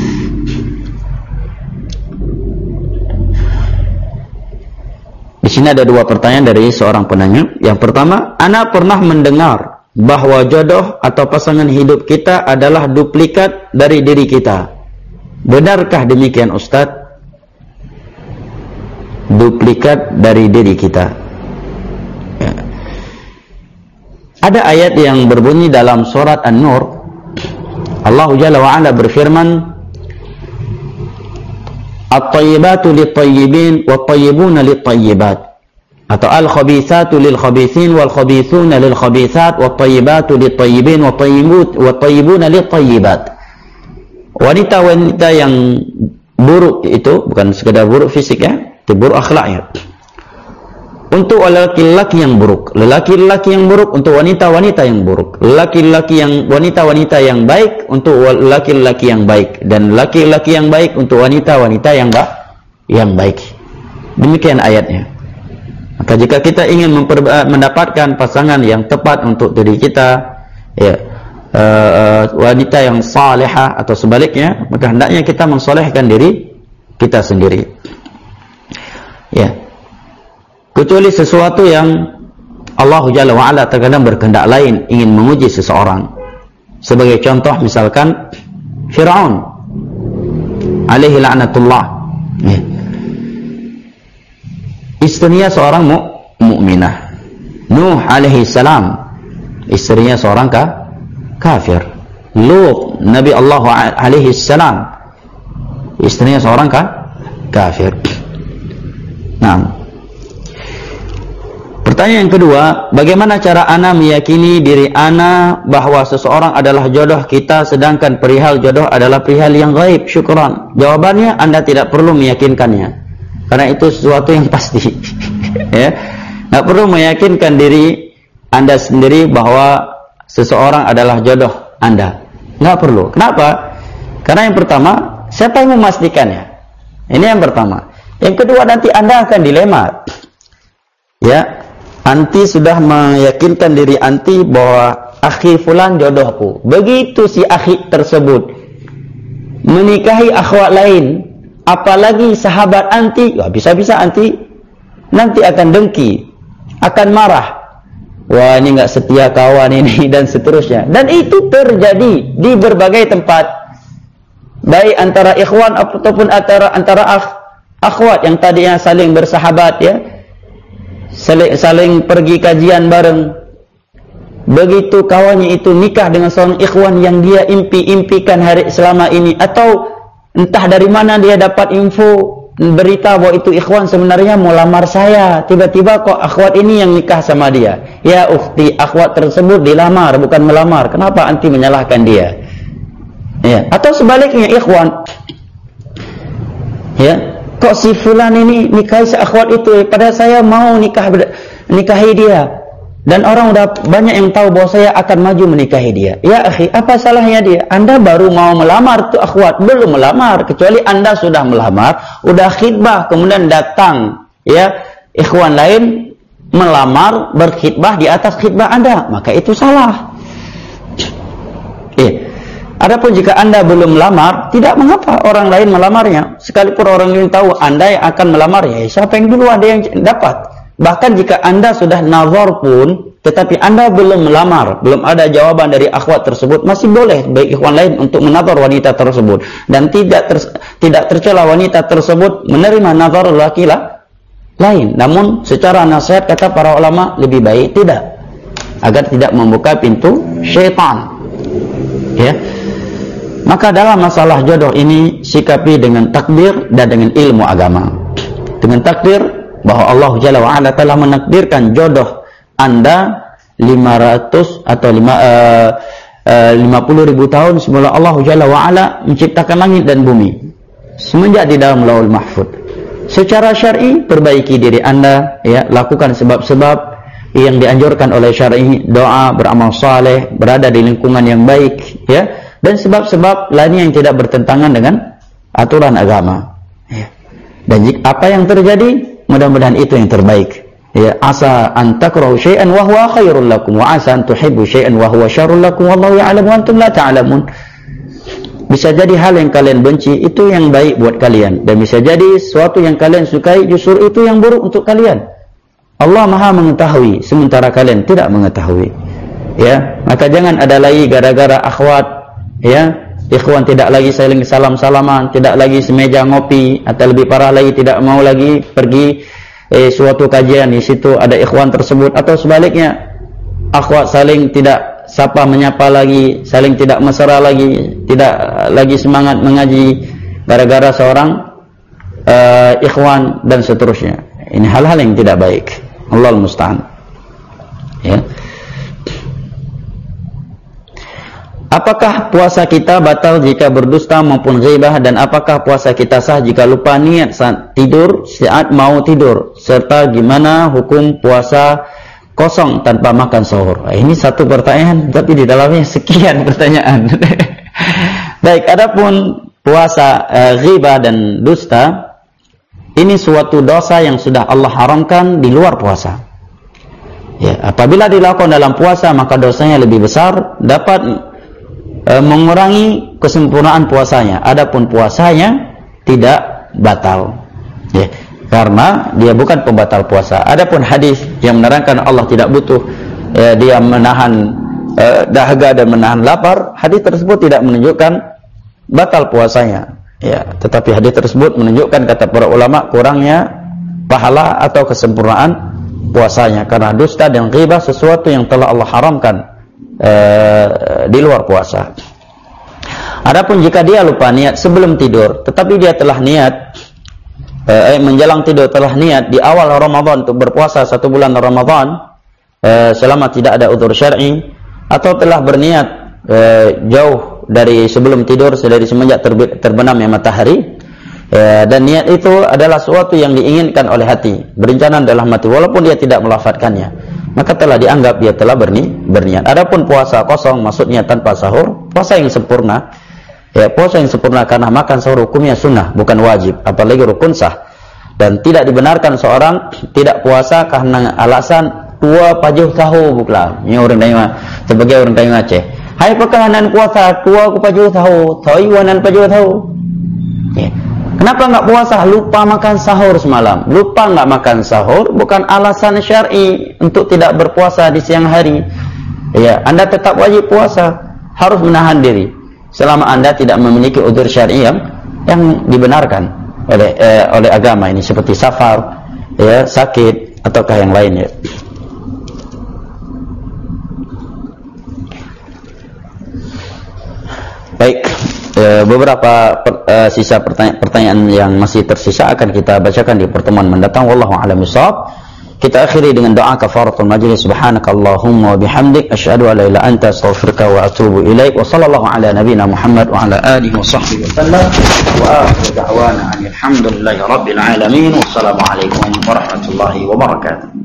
Di sini ada dua pertanyaan dari seorang penanya. Yang pertama, ana pernah mendengar bahwa jodoh atau pasangan hidup kita adalah duplikat dari diri kita. Benarkah demikian Ustaz? Duplikat dari diri kita. Ya. Ada ayat yang berbunyi dalam surat An-Nur. Allah Jalla wa Ala berfirman, At-tayyibatu lit-tayyibin wat-tayyibuna lit-tayyibat. Atau al-khabithatu lil-khabithin wal-khabithuna lil-khabithat wat-tayyibatu lit-tayyibin wat-tayyibuna lit-tayyibat. Wanita-wanita yang buruk itu bukan sekedar buruk fisik ya, itu buruk akhlak ya. Untuk laki-laki yang buruk, lelaki-lelaki yang buruk untuk wanita-wanita yang buruk, laki-laki yang wanita-wanita yang baik untuk laki-laki yang baik, dan laki-laki yang baik untuk wanita-wanita yang baik, yang baik. Demikian ayatnya. Maka jika kita ingin mendapatkan pasangan yang tepat untuk diri kita, ya, uh, uh, wanita yang salihah atau sebaliknya, maka hendaknya kita mensolehkan diri kita sendiri. Ya. Kecuali sesuatu yang Allah Jalla wa'ala terkadang berkehendak lain ingin menguji seseorang. Sebagai contoh misalkan Fir'aun alaihi la'natullah, ya. Istrinya seorang mu mukminah. Nuh alaihi salam, istrinya seorang ka kafir. Lut Nabi Allah alaihi salam, istrinya seorang ka kafir. Nah, pertanyaan yang kedua, bagaimana cara ana meyakini diri ana bahwa seseorang adalah jodoh kita sedangkan perihal jodoh adalah perihal yang gaib? Syukran. Jawabannya, Anda tidak perlu meyakinkannya karena itu sesuatu yang pasti. Ya, nggak perlu meyakinkan diri Anda sendiri bahwa seseorang adalah jodoh Anda. Nggak perlu. Kenapa? Karena yang pertama, siapa yang memastikannya? Ini yang pertama. Yang kedua, nanti Anda akan dilema. Ya, anti sudah meyakinkan diri anti bahwa akhi fulan jodohku. Begitu si akhi tersebut menikahi akhwat lain, apalagi sahabat anti, ya bisa-bisa anti nanti akan dengki, akan marah. Wah, ini nggak setia kawan ini dan seterusnya. Dan itu terjadi di berbagai tempat, baik antara ikhwan ataupun antara antara akh, akhwat yang tadinya saling bersahabat ya. Saling, saling pergi kajian bareng. Begitu kawannya itu nikah dengan seorang ikhwan yang dia impi-impikan hari selama ini, atau entah dari mana dia dapat info berita bahwa itu ikhwan sebenarnya mau lamar saya, tiba-tiba kok akhwat ini yang nikah sama dia. Ya ukhti, akhwat tersebut dilamar bukan melamar. Kenapa anti menyalahkan dia? Ya, atau sebaliknya ikhwan, ya, kok si fulan ini nikahi si akhwat itu, padahal saya mau nikah nikahi dia, dan orang udah banyak yang tahu bahwa saya akan maju menikahi dia. Ya akhi, apa salahnya dia? Anda baru mau melamar tuh akhwat, belum melamar. Kecuali Anda sudah melamar, udah khidbah, kemudian datang ya ikhwan lain melamar, berkhidbah di atas khidbah Anda, maka itu salah. Eh Adapun jika Anda belum melamar, tidak mengapa orang lain melamarnya. Sekalipun orang lain tahu Anda yang akan melamar, ya siapa yang dulu ada yang dapat. Bahkan jika Anda sudah nazar pun, tetapi Anda belum melamar, belum ada jawaban dari akhwat tersebut, masih boleh bagi ikhwan lain untuk menazar wanita tersebut. Dan tidak ter, tidak tercela wanita tersebut menerima nazar laki lain. Namun secara nasihat kata para ulama lebih baik tidak, agar tidak membuka pintu syaitan. Ya. Maka dalam masalah jodoh ini sikapi dengan takdir dan dengan ilmu agama. Dengan takdir bahwa Allah Jalla wa Ala telah menakdirkan jodoh Anda lima ratus atau lima, uh, uh, lima puluh ribu tahun semula Allah Jalla wa'ala menciptakan langit dan bumi semenjak di dalam Lauhul Mahfuz. Secara syar'i, perbaiki diri anda, ya, lakukan sebab-sebab yang dianjurkan oleh syar'i, doa, beramal saleh, berada di lingkungan yang baik, ya, dan sebab-sebab lainnya yang tidak bertentangan dengan aturan agama, ya. Dan jika apa yang terjadi, mudah-mudahan itu yang terbaik, ya. Asa an takrahu syai'an wa huwa khairul lakum wa asa an tuhibbu syai'an wa huwa syarrul lakum wallahu ya'lamu wa antum la ta'lamun. Bisa jadi hal yang kalian benci itu yang baik buat kalian, dan bisa jadi sesuatu yang kalian sukai justru itu yang buruk untuk kalian. Allah Maha mengetahui sementara kalian tidak mengetahui, ya. Maka jangan ada lagi gara-gara akhwat, ya, ikhwan tidak lagi saling salam-salaman, tidak lagi semeja ngopi, atau lebih parah lagi tidak mau lagi pergi eh, suatu kajian di situ ada ikhwan tersebut, atau sebaliknya akhwat saling tidak sapa menyapa lagi, saling tidak mesra lagi, tidak lagi semangat mengaji gara-gara seorang uh, ikhwan dan seterusnya. Ini hal-hal yang tidak baik. Allahul musta'an. Ya. Apakah puasa kita batal jika berdusta maupun ghibah, dan apakah puasa kita sah jika lupa niat saat tidur, saat mau tidur, serta gimana hukum puasa kosong tanpa makan sahur? Ini satu pertanyaan, tapi di dalamnya sekian pertanyaan. Baik, adapun puasa uh, ghibah dan dusta, ini suatu dosa yang sudah Allah haramkan di luar puasa. Ya, apabila dilakukan dalam puasa maka dosanya lebih besar, dapat e, mengurangi kesempurnaan puasanya. Adapun puasanya tidak batal. Ya, karena dia bukan pembatal puasa. Adapun hadis yang menerangkan Allah tidak butuh e, dia menahan e, dahaga dan menahan lapar, hadis tersebut tidak menunjukkan batal puasanya. Ya, tetapi hadis tersebut menunjukkan, kata para ulama, kurangnya pahala atau kesempurnaan puasanya, karena dusta dan ghibah sesuatu yang telah Allah haramkan ee, di luar puasa. Adapun jika dia lupa niat sebelum tidur, tetapi dia telah niat ee, menjelang tidur telah niat di awal Ramadan untuk berpuasa satu bulan Ramadan ee, selama tidak ada udzur syar'i, atau telah berniat ee, jauh dari sebelum tidur, dari semenjak terbit, terbenamnya matahari, ya, dan niat itu adalah sesuatu yang diinginkan oleh hati, berencana dalam hati, walaupun dia tidak melafadzkannya, maka telah dianggap dia telah berni, berniat. Adapun puasa kosong, maksudnya tanpa sahur, puasa yang sempurna, ya, puasa yang sempurna, karena makan sahur hukumnya sunnah, bukan wajib, apalagi rukun sah, dan tidak dibenarkan seorang tidak puasa karena alasan tua pajuh tahu, bukan. Ini orang Daima, sebagai orang Daima Aceh. Hai pekanan puasa, tua ku pajuh tahu, tahu wanan pajuh tahu. Ya. Kenapa enggak puasa? Lupa makan sahur semalam. Lupa enggak makan sahur bukan alasan syar'i untuk tidak berpuasa di siang hari. Ya, Anda tetap wajib puasa, harus menahan diri selama Anda tidak memiliki udzur syar'i yang yang dibenarkan oleh eh, oleh agama ini, seperti safar, ya, sakit ataukah yang lainnya. Baik, e, beberapa per, e, sisa pertanya pertanyaan yang masih tersisa akan kita bacakan di pertemuan mendatang. Wallahu a'lam bishawab. Kita akhiri dengan doa kafaratul majlis. Subhanakallahumma wa bihamdik, asyhadu an la ilaha illa anta, astaghfiruka wa atubu ilaik. Wa sallallahu ala nabiyyina Muhammad wa ala alihi wa sahbihi wa sallam. Wa akhiru da'wana alhamdulillahi rabbil alamin. Wassalamu alaikum warahmatullahi wabarakatuh.